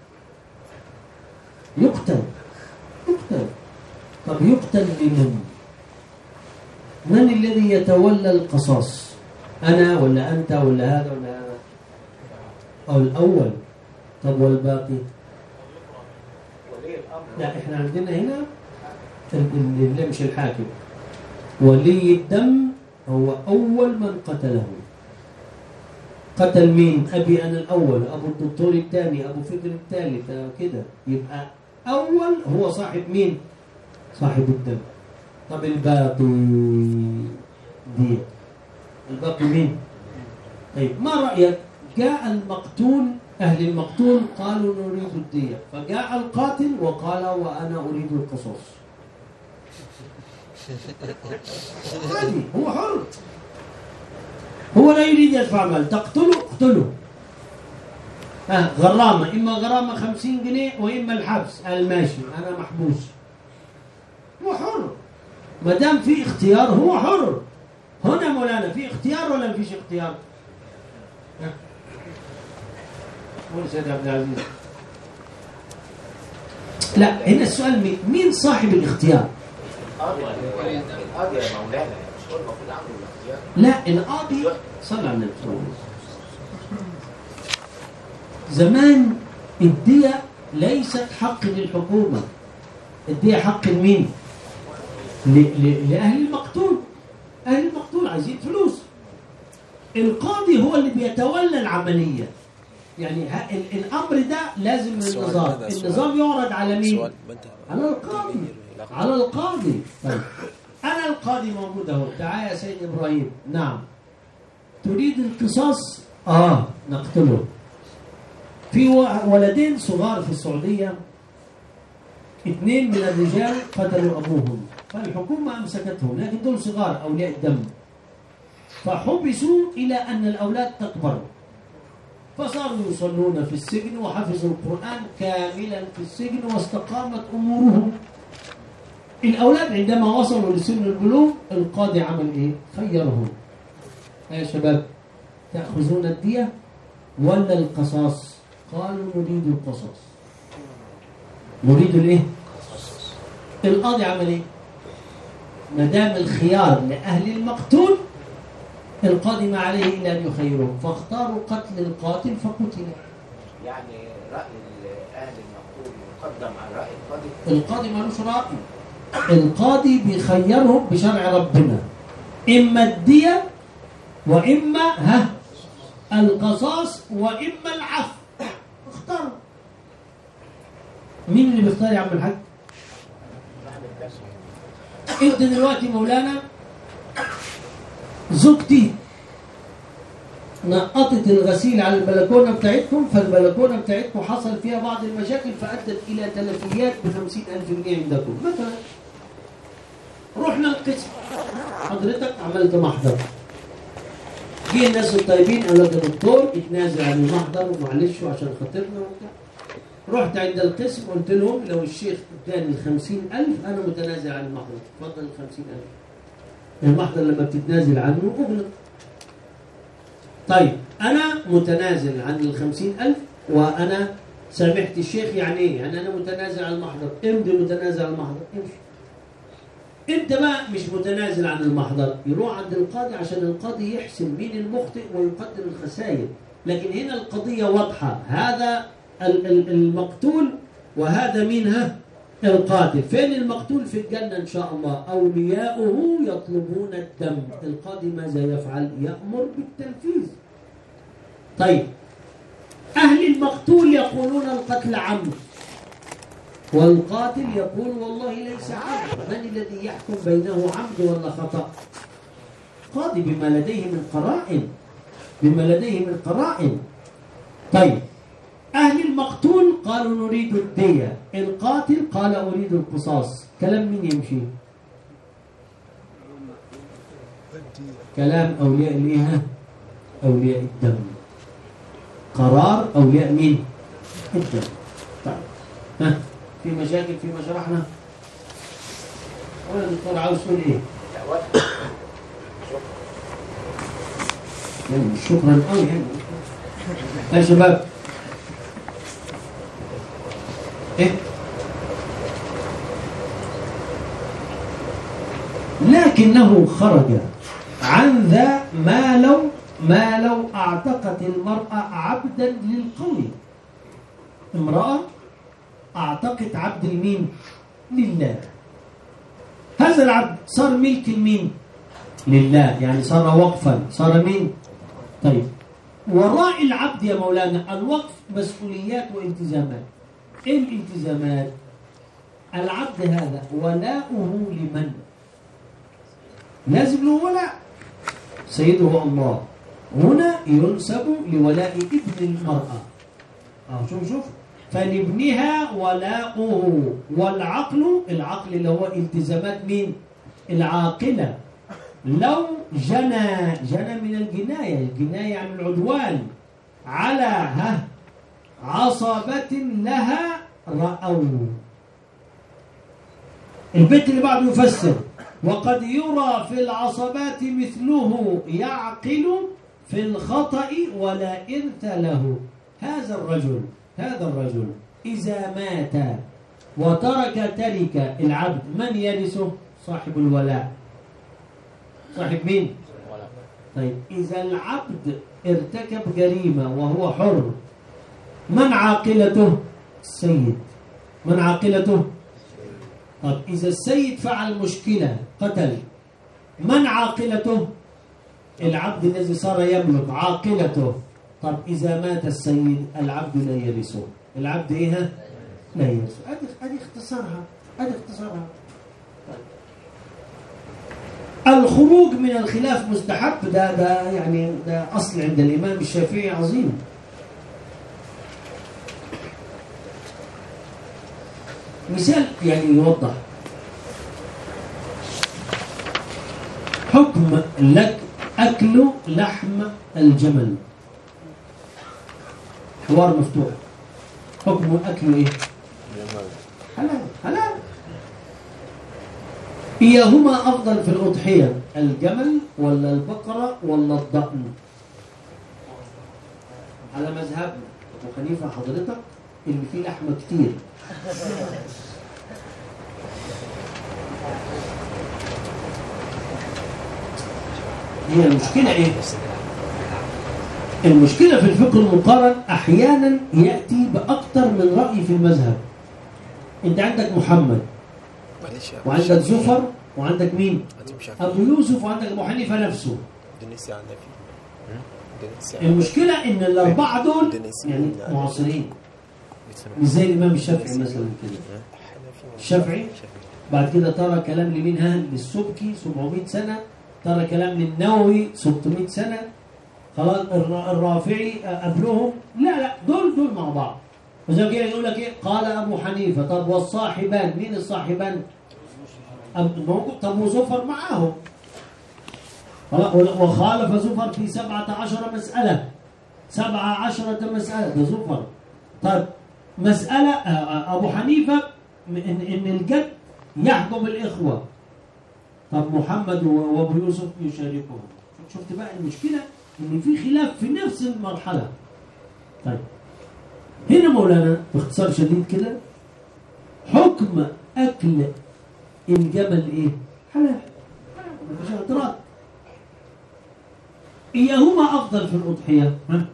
يقتل. يقتل. طب يقتل لمن؟ من الذي يتولى القصاص؟ أنا ولا أنت ولا هذا ولا هذا؟ أو الأول. طب والباقي؟ لا إحنا عندنا هنا اللي مش الحاكم. ولي الدم هو أول من قتله. قتل مين؟ أبي أنا الأول، أبو الدكتور الثاني، أبو فكر الثالث كده. يبقى أول هو صاحب مين؟ صاحب الدم. طب الباقي دي الباقي مين؟ طيب ما رأيك؟ جاء المقتول، أهل المقتول قالوا نريد الدية، فجاء القاتل وقال وأنا أريد القصاص. عادي، هو حر، هو لا يريد يدفع مال، تقتله اقتله. آه غرامة، إما غرامة خمسين جنيه وإما الحبس. قال ماشي أنا محبوس. هو حر ما دام في اختيار، هو حر. هنا مولانا في اختيار ولا فيش اختيار؟ قول سيد عبد العزيز. لا هنا السؤال مين؟ مين صاحب الاختيار؟ القاضي القاضي يا مولانا، مش هو المفروض عنده الاختيار؟ لا القاضي صلى على النبي صلى الله عليه وسلم. زمان الدية ليست حق للحكومة، الدية حق لمين؟ لأهل المقتول. أهل المقتول عايزين فلوس. القاضي هو اللي بيتولى العملية. يعني الأمر ده لازم من النظام، النظام يعرض على مين؟ على القاضي. على القاضي. طيب أنا القاضي موجود أهو، تعال يا سيد إبراهيم. نعم تريد القصاص؟ آه نقتله. في ولدين صغار في السعودية، اثنين من الرجال قتلوا أبوهم، فالحكومة أمسكتهم، لكن دول صغار أولياء الدم، فحبسوا إلى أن الأولاد تكبر، فصاروا يصلون في السجن وحفظوا القرآن كاملا في السجن واستقامت أمورهم. الأولاد عندما وصلوا لسن البلوغ القاضي عمل إيه؟ خيرهم. يا شباب تأخذون الدية ولا القصاص؟ قالوا نريد القصاص. نريد الايه؟ القاضي عمل ايه؟ ما دام الخيار لأهل المقتول القاضي ما عليه إلا أن يخيرهم، فاختاروا قتل القاتل فقتل. يعني رأي أهل المقتول يقدم على رأي القاضي؟ القاضي مالوش رأي، القاضي بيخيرهم بشرع ربنا، إما الدية وإما ها القصاص وإما العفو. اختاروا. مين اللي بيختار يا عم الحاج؟ انت دلوقتي مولانا زوجتي نقطت الغسيل على البلكونه بتاعتكم، فالبلكونه بتاعتكم حصل فيها بعض المشاكل فادت الى تلفيات بخمسين الف جنيه عندكم مثلا. رحنا القسم، حضرتك عملت محضر، جه الناس الطيبين قالوا لك يا دكتور اتنازل عن المحضر ومعلش وعشان خاطرنا وبتاع. رحت عند القسم قلت لهم لو الشيخ اداني الخمسين ألف أنا متنازل عن المحضر، اتفضل الخمسين ألف. المحضر لما بتتنازل عنه أغلق. طيب أنا متنازل عن الخمسين ألف وأنا سامحت الشيخ، يعني إيه؟ يعني أنا متنازل عن المحضر. امضي متنازل عن المحضر، امشي. أنت بقى مش متنازل عن المحضر، يروح عند القاضي عشان القاضي يحسم مين المخطئ ويقدر الخسائر. لكن هنا القضية واضحة، هذا المقتول وهذا مين؟ ها القاتل. فين المقتول؟ في الجنة إن شاء الله، أولياؤه يطلبون الدم. القاضي ماذا يفعل؟ يأمر بالتنفيذ. طيب أهل المقتول يقولون القتل عمد، والقاتل يقول والله ليس عمد. من الذي يحكم بينه عمد ولا خطأ؟ قاضي بما لديه من قرائن، بما لديه من قرائن. طيب أهل المقتول قالوا نريد الدية، القاتل قال أريد القصاص. كلام مين يمشي؟ كلام أولياء الإيه؟ أولياء الدم. قرار أولياء مين؟ الدم. طيب ها في مشاكل فيما شرحنا؟ ولا الدكتور عاوز تقول إيه؟ يعني شكرا قوي يعني. يا شباب إيه؟ لكنه خرج عن ذا ما لو ما لو اعتقت المرأة عبدا للقوي. امرأة اعتقت عبد المين؟ لله. هذا العبد صار ملك المين؟ لله، يعني صار وقفا، صار مين؟ طيب وراء العبد يا مولانا الوقف مسؤوليات والتزامات. ايه الالتزامات؟ العبد هذا ولاؤه لمن؟ لازم له ولاء، سيده الله. هنا ينسب لولاء ابن المرأة. اه شوف شوف فلابنها ولاؤه، والعقل، العقل اللي هو التزامات مين؟ العاقلة. لو جنى، جنى من الجناية، الجناية عن العدوان على ها عصبة لها رأوا. البيت اللي بعده يفسر وقد يرى في العصبات مثله يعقل في الخطأ ولا إرث له. هذا الرجل هذا الرجل إذا مات وترك ترك العبد، من يرثه؟ صاحب الولاء. صاحب مين؟ طيب إذا العبد ارتكب جريمة وهو حر، من عاقلته؟ السيد. من عاقلته؟ طب إذا السيد فعل مشكلة قتل، من عاقلته؟ العبد الذي صار يملك، عاقلته. طب إذا مات السيد العبد لا يرثه. العبد إيه؟ لا يرثه. أدي أدي اختصارها، أدي اختصارها. الخروج من الخلاف مستحب، ده ده يعني ده أصل عند الإمام الشافعي عظيم. مثال يعني يوضح حكم لك أكل لحم الجمل. حوار مفتوح. حكم أكل إيه؟ حلال حلال. إياهما أفضل في الأضحية، الجمل ولا البقرة ولا الضأن؟ على مذهبنا أبو حنيفة حضرتك اللي فيه لحمة كتير. هي المشكلة إيه؟ المشكلة في الفقه المقارن أحيانا يأتي بأكثر من رأي في المذهب. أنت عندك محمد وعندك زفر وعندك مين؟ أبو يوسف وعندك أبو حنيفة نفسه. المشكلة إن الأربعة دول يعني معاصرين، مش زي الإمام الشافعي مثلا كده. الشافعي بعد كده ترى كلام لمين؟ ها للسبكي سبعمائة سنة، ترى كلام للنووي ستمائة سنة، خلاص الرافعي قبلهم. لا لا دول دول مع بعض. وزي كده يقول لك ايه؟ قال ابو حنيفه. طب والصاحبان مين الصاحبان؟ موجود. طب وزفر معاهم. وخالف زفر في سبعة عشر مسألة، سبعة عشرة مسألة ده زفر. طيب مسألة ابو حنيفه ان ان الجد يحكم الاخوه. طب محمد وابو يوسف يشاركهم. شفت بقى المشكله ان في خلاف في نفس المرحله. طيب هنا مولانا باختصار شديد كده حكم اكل الجمل ايه؟ حلال، مفيش اعتراض. ايهما افضل في الاضحيه؟ ها؟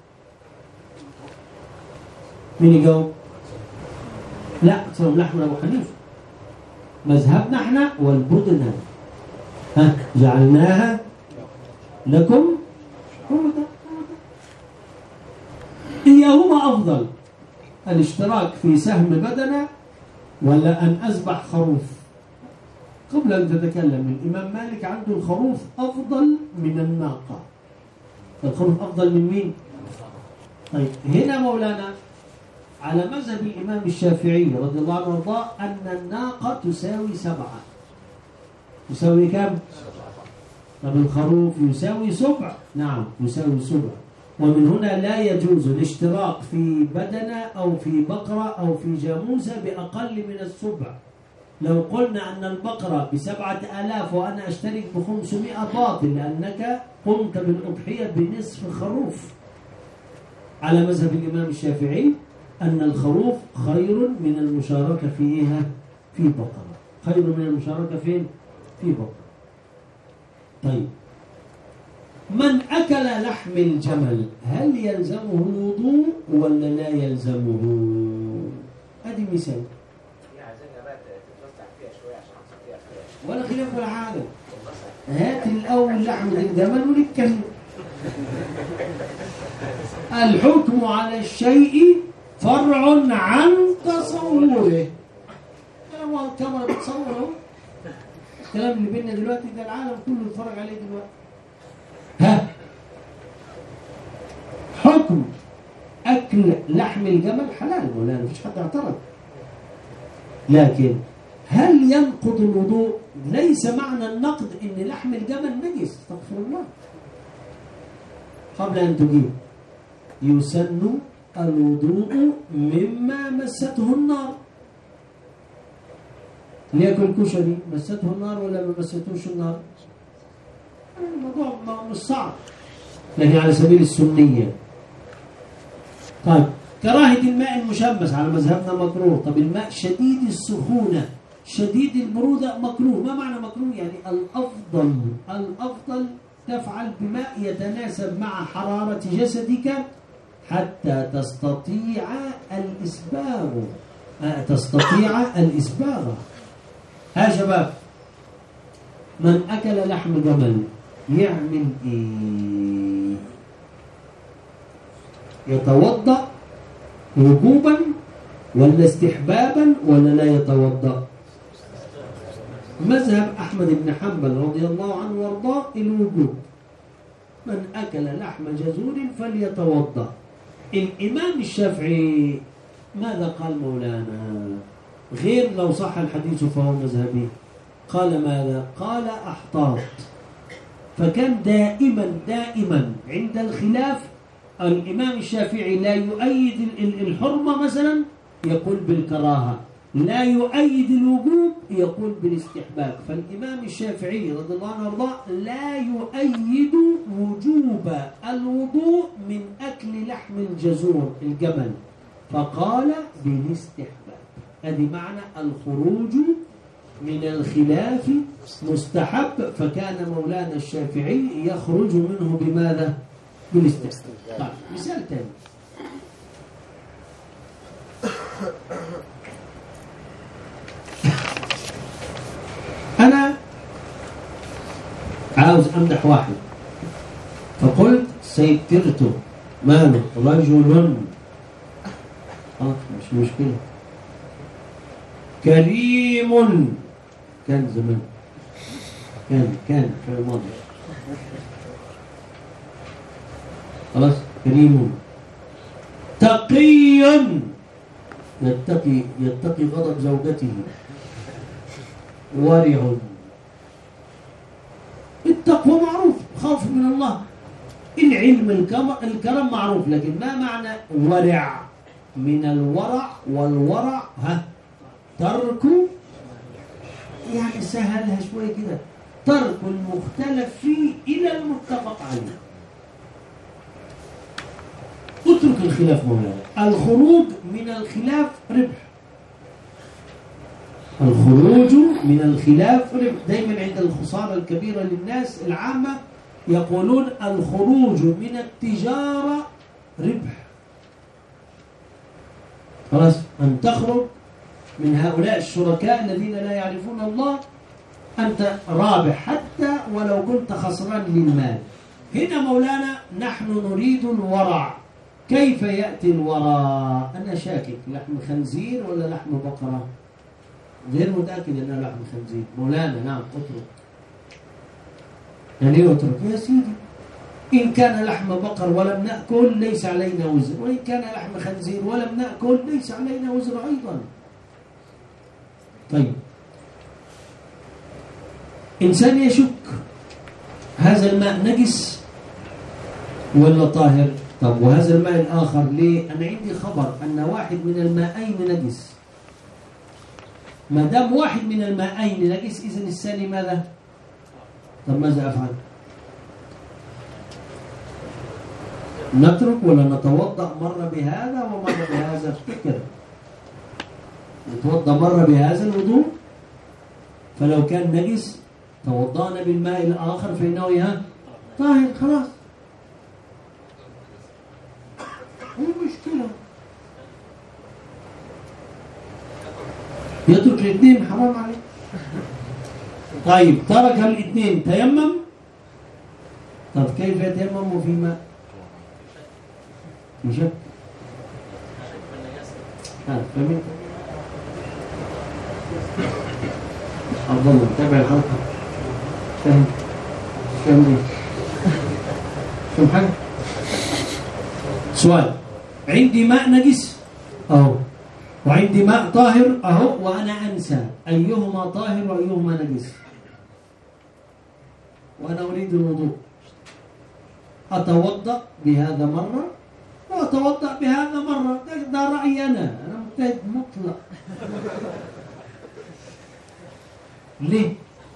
مين يجاوب؟ لا تصور لحم ابو حنيفه. مذهبنا احنا والبدنه ها جعلناها لكم. هو ده هو ده. ايهما افضل؟ الاشتراك في سهم بدنه ولا ان اذبح خروف؟ قبل ان تتكلم الامام مالك عنده الخروف افضل من الناقه. الخروف افضل من مين؟ طيب هنا مولانا على مذهب الامام الشافعي رضي الله عنه وارضاه ان الناقه تساوي سبعه. تساوي كم؟ طب الخروف يساوي سبع. نعم يساوي سبع. ومن هنا لا يجوز الاشتراك في بدنة أو في بقرة أو في جاموسة بأقل من السبع. لو قلنا أن البقرة بسبعة آلاف وأنا أشترك بخمسمائة باطل، لأنك قمت بالأضحية بنصف خروف. على مذهب الإمام الشافعي أن الخروف خير من المشاركة في إيه؟ في بقرة. خير من المشاركة فين؟ في بقرة. طيب من أكل لحم الجمل هل يلزمه الوضوء ولا لا يلزمه؟ أدي مثال. ولا خلاف ولا حاجة. هات الأول لحم الجمل ونتكلم. الحكم على الشيء فرع عن تصوره. هو الكاميرا بتصوره الكلام اللي بيننا دلوقتي ده العالم كله يتفرج عليه دلوقتي. ها حكم أكل لحم الجمل حلال ولا مفيش حد اعترض، لكن هل ينقض الوضوء؟ ليس معنى النقد إن لحم الجمل نجس، استغفر الله. قبل أن تجيب، يسن الوضوء مما مسته النار. ليأكل كشري مسته النار ولا ما مستوش النار؟ الموضوع مش صعب، لكن على سبيل السنية. طيب كراهة الماء المشمس على مذهبنا مكروه. طب الماء شديد السخونة شديد البرودة مكروه. ما معنى مكروه؟ يعني الأفضل الأفضل تفعل بماء يتناسب مع حرارة جسدك حتى تستطيع الإسباغ تستطيع الإسباغ. ها شباب، من أكل لحم جمل يعمل إيه؟ يتوضأ وجوبا ولا استحبابا ولا لا يتوضأ؟ مذهب أحمد بن حنبل رضي الله عنه وارضاه الوجوب. من أكل لحم جزور فليتوضأ. الإمام الشافعي ماذا قال مولانا؟ غير لو صح الحديث فهو مذهبي. قال ماذا؟ قال أحتاط. فكان دائما دائما عند الخلاف الإمام الشافعي لا يؤيد الحرمة مثلا يقول بالكراهة، لا يؤيد الوجوب يقول بالاستحباب. فالإمام الشافعي رضي الله عنه وارضاه لا يؤيد وجوب الوضوء من أكل لحم الجزور الجمل، فقال بالاستحباب. هذه معنى الخروج من الخلاف مستحب. فكان مولانا الشافعي يخرج منه بماذا؟ بالاستحباب. طيب مثال ثاني، أنا عاوز أمدح واحد فقلت سيترته ماله رجل، آه مش مشكلة، كريم، كان زمان كان كان في الماضي خلاص، كريم تقي يتقي يتقي غضب زوجته، ورع. التقوى معروف، خوف من الله، العلم الكرم معروف، لكن ما معنى ورع؟ من الورع، والورع ها ترك، يعني سهلها شوية كده، ترك المختلف فيه إلى المتفق عليه. اترك الخلاف مولانا. الخروج من الخلاف ربح، الخروج من الخلاف ربح. دايما عند الخسارة الكبيرة للناس العامة يقولون الخروج من التجارة ربح. خلاص، أن تخرج من هؤلاء الشركاء الذين لا يعرفون الله أنت رابح حتى ولو كنت خسران للمال. هنا مولانا نحن نريد الورع. كيف يأتي الورع؟ أنا شاكك، لحم خنزير ولا لحم بقرة؟ غير متأكد أنه لحم خنزير. مولانا نعم اترك. يعني اترك يا سيدي، إن كان لحم بقر ولم نأكل ليس علينا وزر، وإن كان لحم خنزير ولم نأكل ليس علينا وزر أيضا. طيب إنسان يشك هذا الماء نجس ولا طاهر؟ طب وهذا الماء الآخر ليه؟ أنا عندي خبر أن واحد من الماءين نجس. ما دام واحد من الماءين نجس إذن الثاني ماذا؟ طب ماذا أفعل؟ نترك ولا نتوضأ مرة بهذا ومرة بهذا؟ افتكر نتوضأ مرة بهذا الوضوء، فلو كان نجس توضأنا بالماء الآخر فإنه يا طاهر. خلاص، ايه المشكلة؟ يترك الاثنين، حرام عليه. طيب ترك الاثنين تيمم. طب كيف يتيمم في ماء؟ في شك. ها فهمت؟ عبد الله تابع الحلقة. فهم فهم ايه؟ فهم حاجة؟ سؤال. عندي ماء نجس اهو، وعندي ماء طاهر اهو، وانا انسى ايهما طاهر وايهما نجس، وانا اريد الوضوء. اتوضا بهذا مره واتوضا بهذا مره، ده رايي انا، انا مجتهد مطلق. ليه؟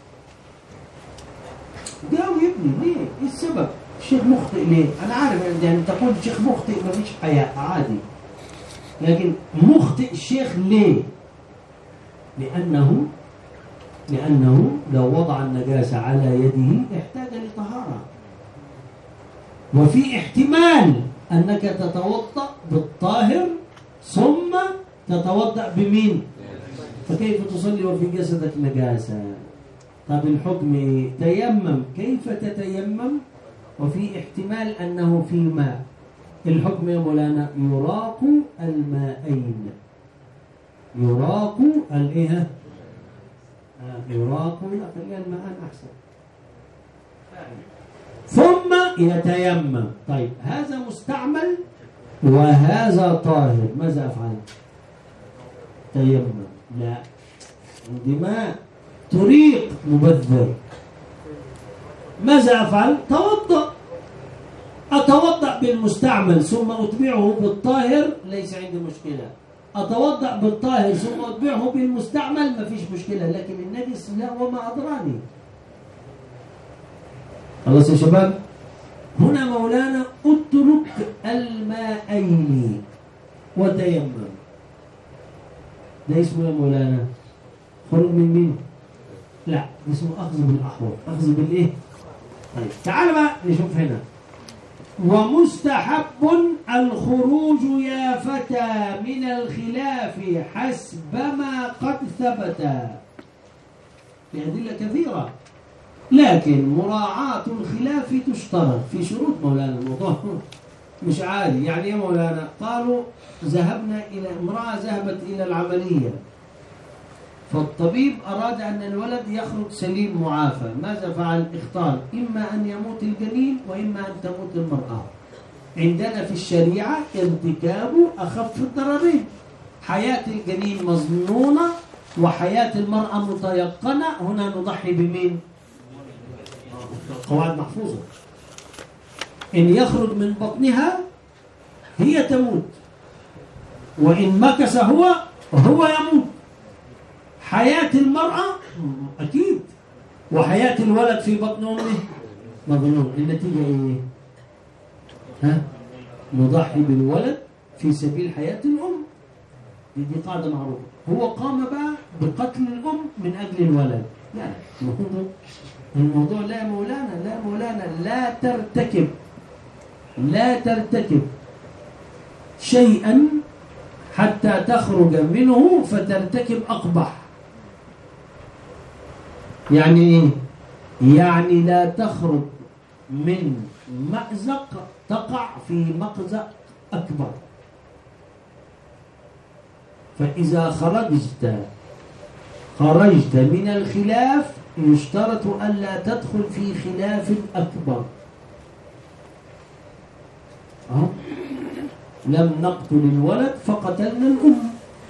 جاوب يا ابني ليه؟ ايه السبب؟ الشيخ مخطئ ليه؟ انا عارف يعني تقول الشيخ مخطئ ما فيش حياء عادي، لكن مخطئ الشيخ ليه؟ لأنه لأنه لو وضع النجاسة على يده احتاج لطهارة، وفي احتمال أنك تتوضأ بالطاهر ثم تتوضأ بمين؟ فكيف تصلي وفي جسدك نجاسة؟ طب الحكم تيمم، كيف تتيمم وفي احتمال أنه في ماء؟ الحكم يا مولانا يراق الماءين، يراق الايه؟ آه يراق، لا خليها الماء احسن. ثم يتيمم. طيب هذا مستعمل وهذا طاهر، ماذا افعل؟ تيمم. لا، عندي ماء تريق مبذر، ماذا افعل؟ توضأ. أتوضأ بالمستعمل ثم أتبعه بالطاهر ليس عندي مشكلة، أتوضأ بالطاهر ثم أتبعه بالمستعمل ما فيش مشكلة، لكن النجس لا وما أدراني. خلاص يا شباب؟ هنا مولانا اترك الماءين وتيمم. ده اسمه يا مولانا خروج من مين؟ لا، اسمه أخذ بالأحوط. أخذ بالإيه؟ طيب تعال بقى نشوف هنا. ومستحب الخروج يا فتى من الخلاف حسب ما قد ثبت. بأدلة كثيرة، لكن مراعاة الخلاف تشترط في شروط مولانا. الموضوع مش عادي. يعني يا مولانا قالوا ذهبنا إلى امرأة ذهبت إلى العملية، فالطبيب أراد أن الولد يخرج سليم معافى، ماذا فعل؟ اختار إما أن يموت الجنين وإما أن تموت المرأة. عندنا في الشريعة ارتكاب أخف الضررين، حياة الجنين مظنونة وحياة المرأة متيقنة. هنا نضحي بمين؟ قواعد محفوظة. إن يخرج من بطنها هي تموت، وإن مكث هو هو يموت. حياة المرأة أكيد، وحياة الولد في بطن أمه مظنون. النتيجة إيه؟ ها؟ نضحي بالولد في سبيل حياة الأم. دي قاعدة معروفة. هو قام بقى بقتل الأم من أجل الولد. لا لا، الموضوع الموضوع لا مولانا، لا مولانا، لا ترتكب لا ترتكب شيئا حتى تخرج منه فترتكب أقبح. يعني إيه؟ يعني لا تخرج من مأزق تقع في مأزق أكبر. فإذا خرجت خرجت من الخلاف يشترط ألا تدخل في خلاف أكبر. أه؟ لم نقتل الولد فقتلنا الأم،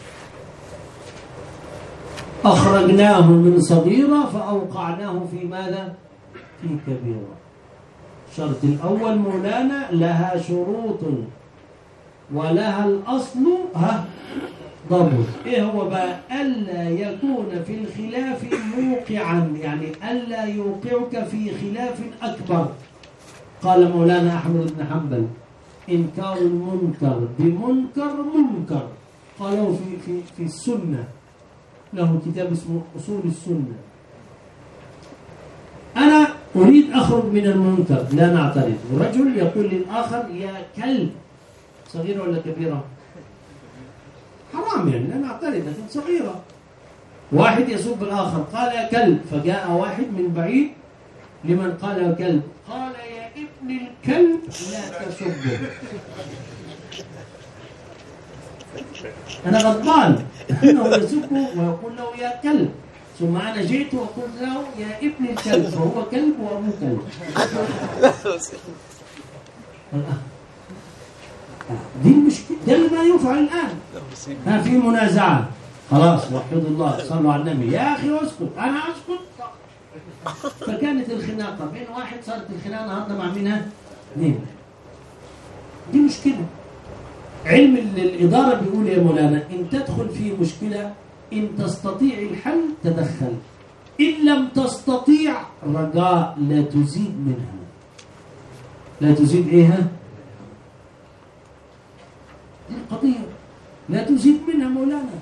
أخرجناه من صغيرة فأوقعناه في ماذا؟ في كبيرة. الشرط الأول مولانا لها شروط ولها الأصل ها ضبط. إيه هو بقى؟ ألا يكون في الخلاف موقعا، يعني ألا يوقعك في خلاف أكبر. قال مولانا أحمد بن حنبل: إنكار المنكر بمنكر منكر. قالوا في في في السنة، له كتاب اسمه أصول السنة. أنا أريد أخرج من المنكر، لا نعترض. رجل يقول للآخر يا كلب، صغيرة ولا كبيرة؟ حرام يعني، لا نعترض، لكن صغيرة. واحد يسب الآخر قال يا كلب، فجاء واحد من بعيد لمن قال يا كلب قال يا ابن الكلب لا تسبه. أنا غضبان أنه يسبه ويقول له يا كلب. ثم أنا جئت وقلت له يا ابن الكلب، فهو كلب وأبوه كلب. دي المشكلة، ده اللي ما ينفع الآن. ها في منازعة، خلاص وحدوا الله، صلوا على النبي، يا أخي اسكت، أنا أسكت. فكانت الخناقة بين واحد، صارت الخناقة النهارده مع مين؟ اثنين. دي مشكلة. علم الإدارة بيقول يا مولانا إن تدخل في مشكلة إن تستطيع الحل تدخل، إن لم تستطيع رجاء لا تزيد منها. لا تزيد إيها؟ دي القضية، لا تزيد منها مولانا.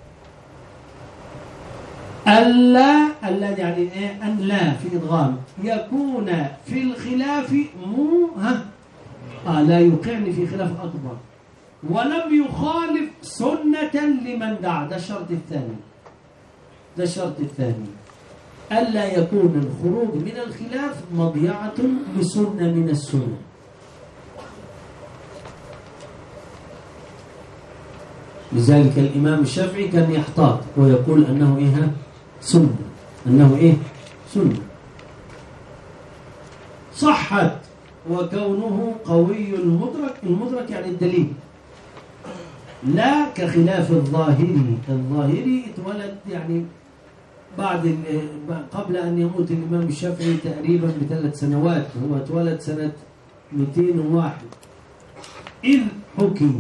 ألا ألا يعني إيه؟ أن لا في إدغام يكون في الخلاف مو ها آه لا يوقعني في خلاف أكبر ولم يخالف سنة لمن دعا. ده الشرط الثاني، ده الشرط الثاني، ألا يكون الخروج من الخلاف مضيعة لسنة من السنة. لذلك الإمام الشافعي كان يحتاط ويقول أنه إيه؟ سنة، أنه إيه؟ سنة صحت، وكونه قوي المدرك. المدرك يعني الدليل، لا كخلاف الظاهري. الظاهري اتولد يعني بعد قبل أن يموت الإمام الشافعي تقريبا بثلاث سنوات، هو اتولد سنة مئتين وواحد إذ حكي.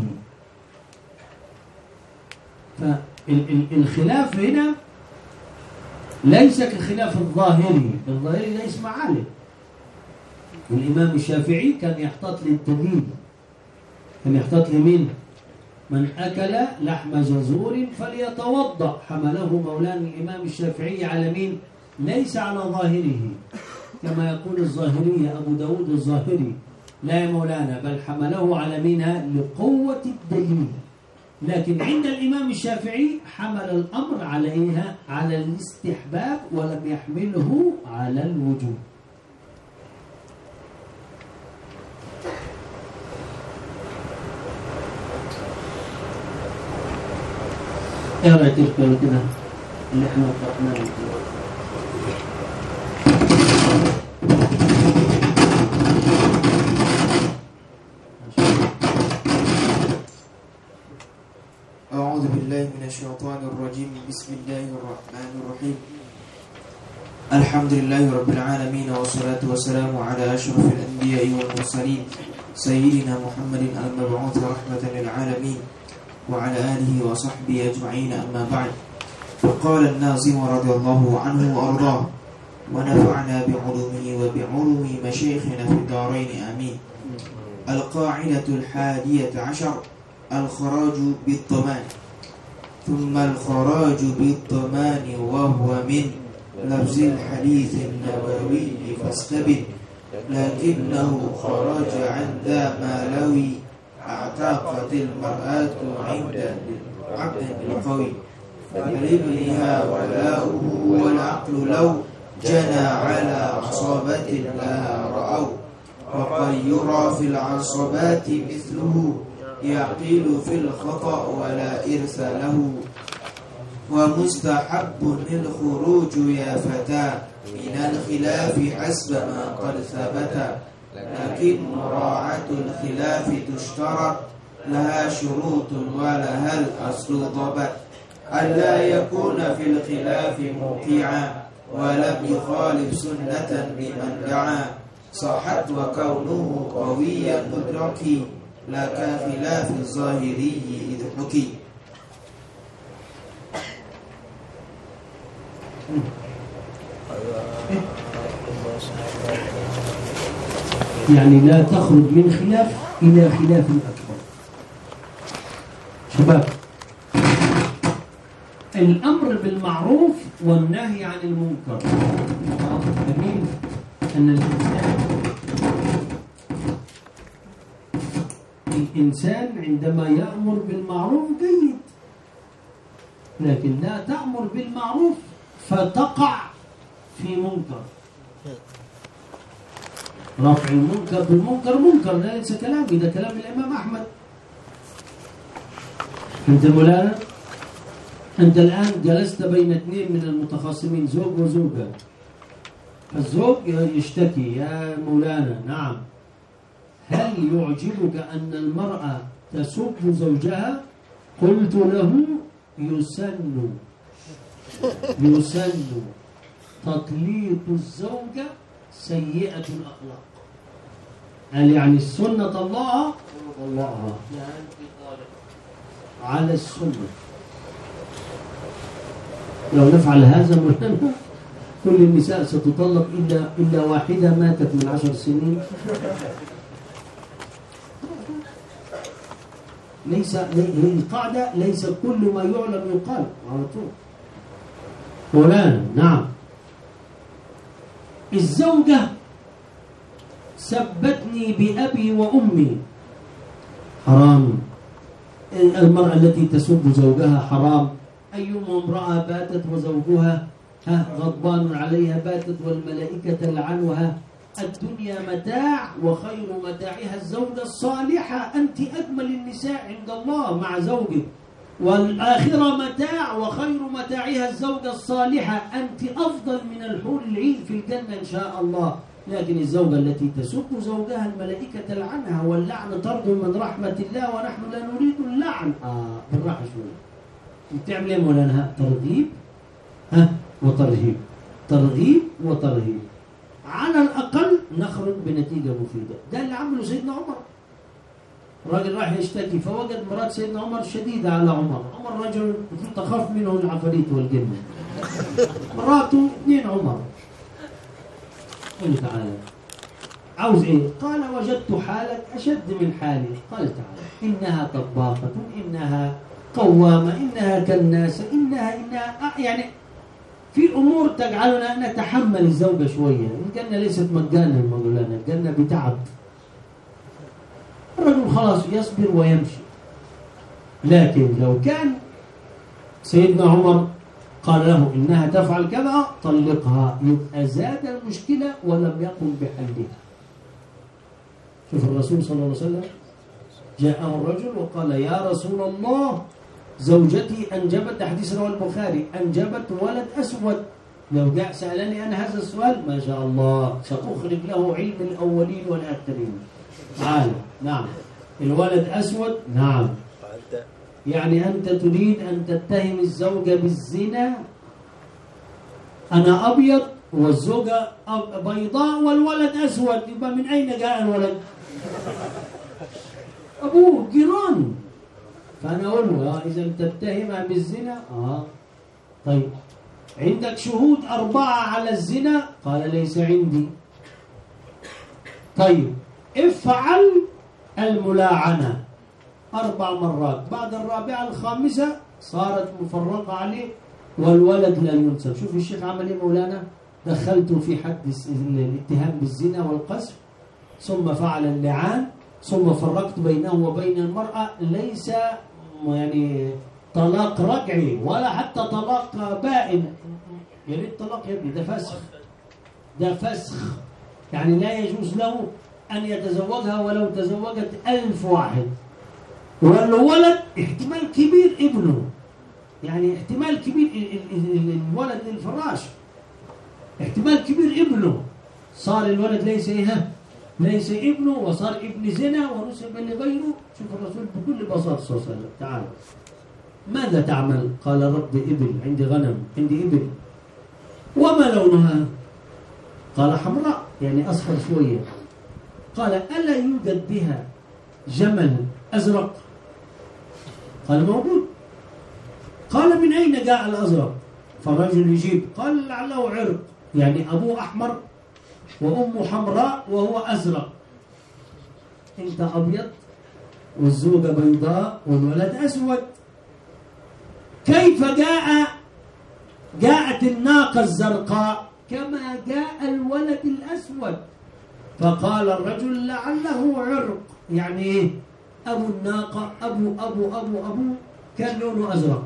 فالخلاف هنا ليس كخلاف الظاهري. الظاهري ليس معالم. الإمام الشافعي كان يحتاط للدليل، كان يحتاط لمين؟ من أكل لحم جزور فليتوضأ. حمله مولانا الإمام الشافعي على مين؟ ليس على ظاهره كما يقول الظاهري أبو داود الظاهري، لا يا مولانا، بل حمله على مين؟ لقوة الدليل. لكن عند الإمام الشافعي حمل الأمر على إيه؟ على الاستحباب ولم يحمله على الوجوب. ايه رأيك تذكروا كده اللي احنا قرأناه؟ أعوذ بالله من الشيطان الرجيم. بسم الله الرحمن الرحيم. الحمد لله رب العالمين، والصلاة والسلام على أشرف الأنبياء والمرسلين سيدنا محمد المبعوث رحمة للعالمين وعلى آله وصحبه أجمعين. أما بعد، فقال الناظم رضي الله عنه وأرضاه ونفعنا بعلومه وبعلوم مشايخنا في الدارين آمين. القاعدة الحادية عشر الخراج بالضمان. ثم الخراج بالضمان وهو من لفظ الحديث النبوي فاستبن، لكنه خرج عن ذا ما لوي اعتقد المرأة عند عبد بالقوي، فلابنها ولاؤه والعقل لو جنى على عصابة لها رأوا، وقد يرى في العصبات مثله يعقل في الخطأ ولا إرث له. ومستحب الخروج يا فتى من الخلاف حسب ما قد ثبت، لكن مراعاة الخلاف تشترط، لها شروط ولها الأصل ضبط، ألا يكون في الخلاف موقعا ولم يخالف سنة لمن دعا، صحت وكونه قويا مدركي، لا كخلاف الظاهري إذ حكي. يعني لا تخرج من خلاف إلى خلاف أكبر. شباب، الأمر بالمعروف والنهي عن المنكر جميل. أن الإنسان الإنسان عندما يأمر بالمعروف جيد، لكن لا تأمر بالمعروف فتقع في منكر. رفع المنكر بالمنكر منكر، لا ليس كلامي، ده كلام الإمام أحمد. أنت مولانا أنت الآن جلست بين اثنين من المتخاصمين، زوج وزوجة. الزوج يشتكي: يا مولانا نعم، هل يعجبك أن المرأة تسب زوجها؟ قلت له: يسن يسن تطليق الزوجة سيئة الأخلاق. قال يعني السنة طلقها طلقها على السنة. لو نفعل هذا مولانا كل النساء ستطلق إلا إلا واحدة ماتت من عشر سنين. ليس القاعدة ليس كل ما يعلم يقال على طول. مولانا نعم، الزوجة سبتني بأبي وأمي، حرام. المرأة التي تسب زوجها حرام. أيما امرأة باتت وزوجها ها غضبان عليها باتت والملائكة تلعنها. الدنيا متاع وخير متاعها الزوجة الصالحة. أنت أجمل النساء عند الله مع زوجك. والآخرة متاع وخير متاعها الزوجة الصالحة. أنت أفضل من الحور العين في الجنة إن شاء الله. لكن الزوجة التي تسب زوجها الملائكة تلعنها، واللعن طرد من رحمة الله ونحن لا نريد اللعن. آه بالراحة شوية. بتعمل ايه مولانا؟ ترغيب ها وترهيب، ترغيب وترهيب. على الأقل نخرج بنتيجة مفيدة. ده اللي عمله سيدنا عمر. راجل راح يشتكي فوجد مرات سيدنا عمر شديدة على عمر. عمر رجل تخاف منه العفاريت والجن. مراته اثنين عمر. قال تعالى عاوز ايه؟ قال: وجدت حالك أشد من حالي. قال تعالى: إنها طباخة، إنها قوامة، إنها كناسة، إنها إنها يعني في أمور تجعلنا نتحمل الزوجة شوية. الجنة ليست مجانا مولانا، الجنة بتعب. الرجل خلاص يصبر ويمشي. لكن لو كان سيدنا عمر قال له إنها تفعل كذا طلقها، يبقى زاد المشكلة ولم يقم بحلها. شوف الرسول صلى الله عليه وسلم جاءه الرجل وقال: يا رسول الله، زوجتي أنجبت، حديث رواه البخاري، أنجبت ولد أسود. لو جاء سألني أنا هذا السؤال ما شاء الله سأخرج له علم الأولين والآخرين. تعال نعم، الولد أسود نعم، يعني أنت تريد أن تتهم الزوجة بالزنا؟ أنا أبيض والزوجة بيضاء والولد أسود، يبقى من أين جاء الولد؟ أبوه جيران. فأنا أقول له: إذا تتهمها بالزنا آه طيب عندك شهود أربعة على الزنا؟ قال: ليس عندي. طيب افعل الملاعنة أربع مرات، بعد الرابعة الخامسة صارت مفرقة عليه والولد لا ينسب. شوف الشيخ عمل ايه مولانا؟ دخلته في حد الاتهام بالزنا والقذف، ثم فعل اللعان، ثم فرقت بينه وبين المرأة. ليس يعني طلاق رجعي ولا حتى طلاق بائن. يا ريت طلاق يا ابني، ده فسخ، ده فسخ. يعني لا يجوز له أن يتزوجها ولو تزوجت ألف واحد. والولد احتمال كبير ابنه، يعني احتمال كبير الولد للفراش، احتمال كبير ابنه. صار الولد ليس ايه؟ ليس ابنه، وصار ابن زنا ونسب لغيره. شوف الرسول بكل بساطة صلى الله عليه وسلم: تعال ماذا تعمل؟ قال: رب إبل، عندي غنم، عندي إبل. وما لونها؟ قال: حمراء، يعني أصفر شوية. قال: ألا يوجد بها جمل أزرق؟ قال: موجود. قال: من أين جاء الأزرق؟ فالرجل يجيب قال: لعله عرق، يعني أبوه أحمر وأمه حمراء وهو أزرق. أنت أبيض والزوجة بيضاء والولد أسود. كيف جاء جاءت الناقة الزرقاء كما جاء الولد الأسود؟ فقال الرجل: لعله عرق، يعني إيه؟ أبو الناقة أبو أبو أبو أبو كان لونه أزرق.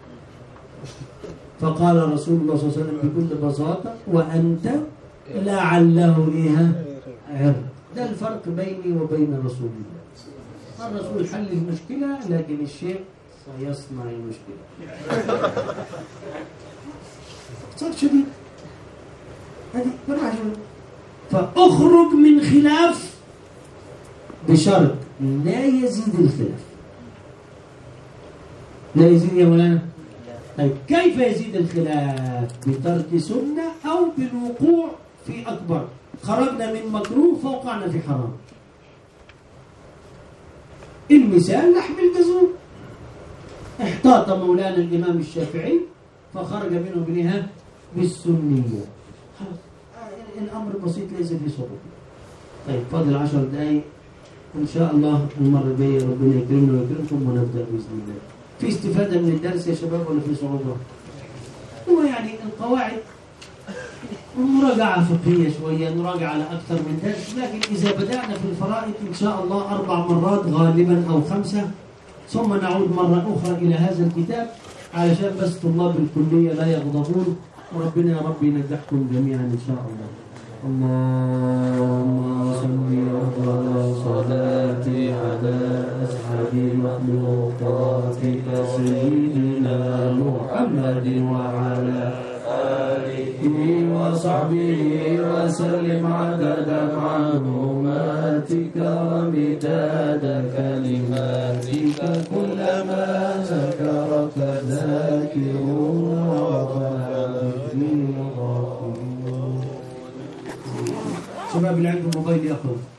فقال رسول الله صلى الله عليه وسلم بكل بساطة: وأنت لعله إيه؟ عرق. ده الفرق بيني وبين رسول الله. الرسول حل المشكلة، لكن الشيء سيصنع المشكلة. صار شديد هذه بالراحة. فأخرج من خلاف بشرط لا يزيد الخلاف. لا يزيد يا مولانا. طيب كيف يزيد الخلاف؟ بترك سنة أو بالوقوع في أكبر. خرجنا من مكروه فوقعنا في حرام. المثال لحم الجزور، احتاط مولانا الإمام الشافعي فخرج منه بنها بالسنية. الأمر بسيط ليس فيه صعوبة. طيب فاضل عشر دقايق إن شاء الله. المرة الجاية ربنا يكرمنا ويكرمكم ونبدأ بإذن الله. في استفادة من الدرس يا شباب ولا في صعوبة؟ هو يعني القواعد مراجعة فقهية شوية، نراجع على أكثر من درس، لكن إذا بدأنا في الفرائض إن شاء الله أربع مرات غالبا أو خمسة، ثم نعود مرة أخرى إلى هذا الكتاب علشان بس طلاب الكلية لا يغضبون، وربنا يا رب ينجحكم جميعا إن شاء الله. اللهم صل على صلاتي على أسعد مخلوقاتك سيدنا محمد وعلى آله وصحبه وسلم عدد معلوماتك ومداد كلماتك كلما ذكرك ذاكرون وغافلون. شباب اللي عنده موبايل ياخذ.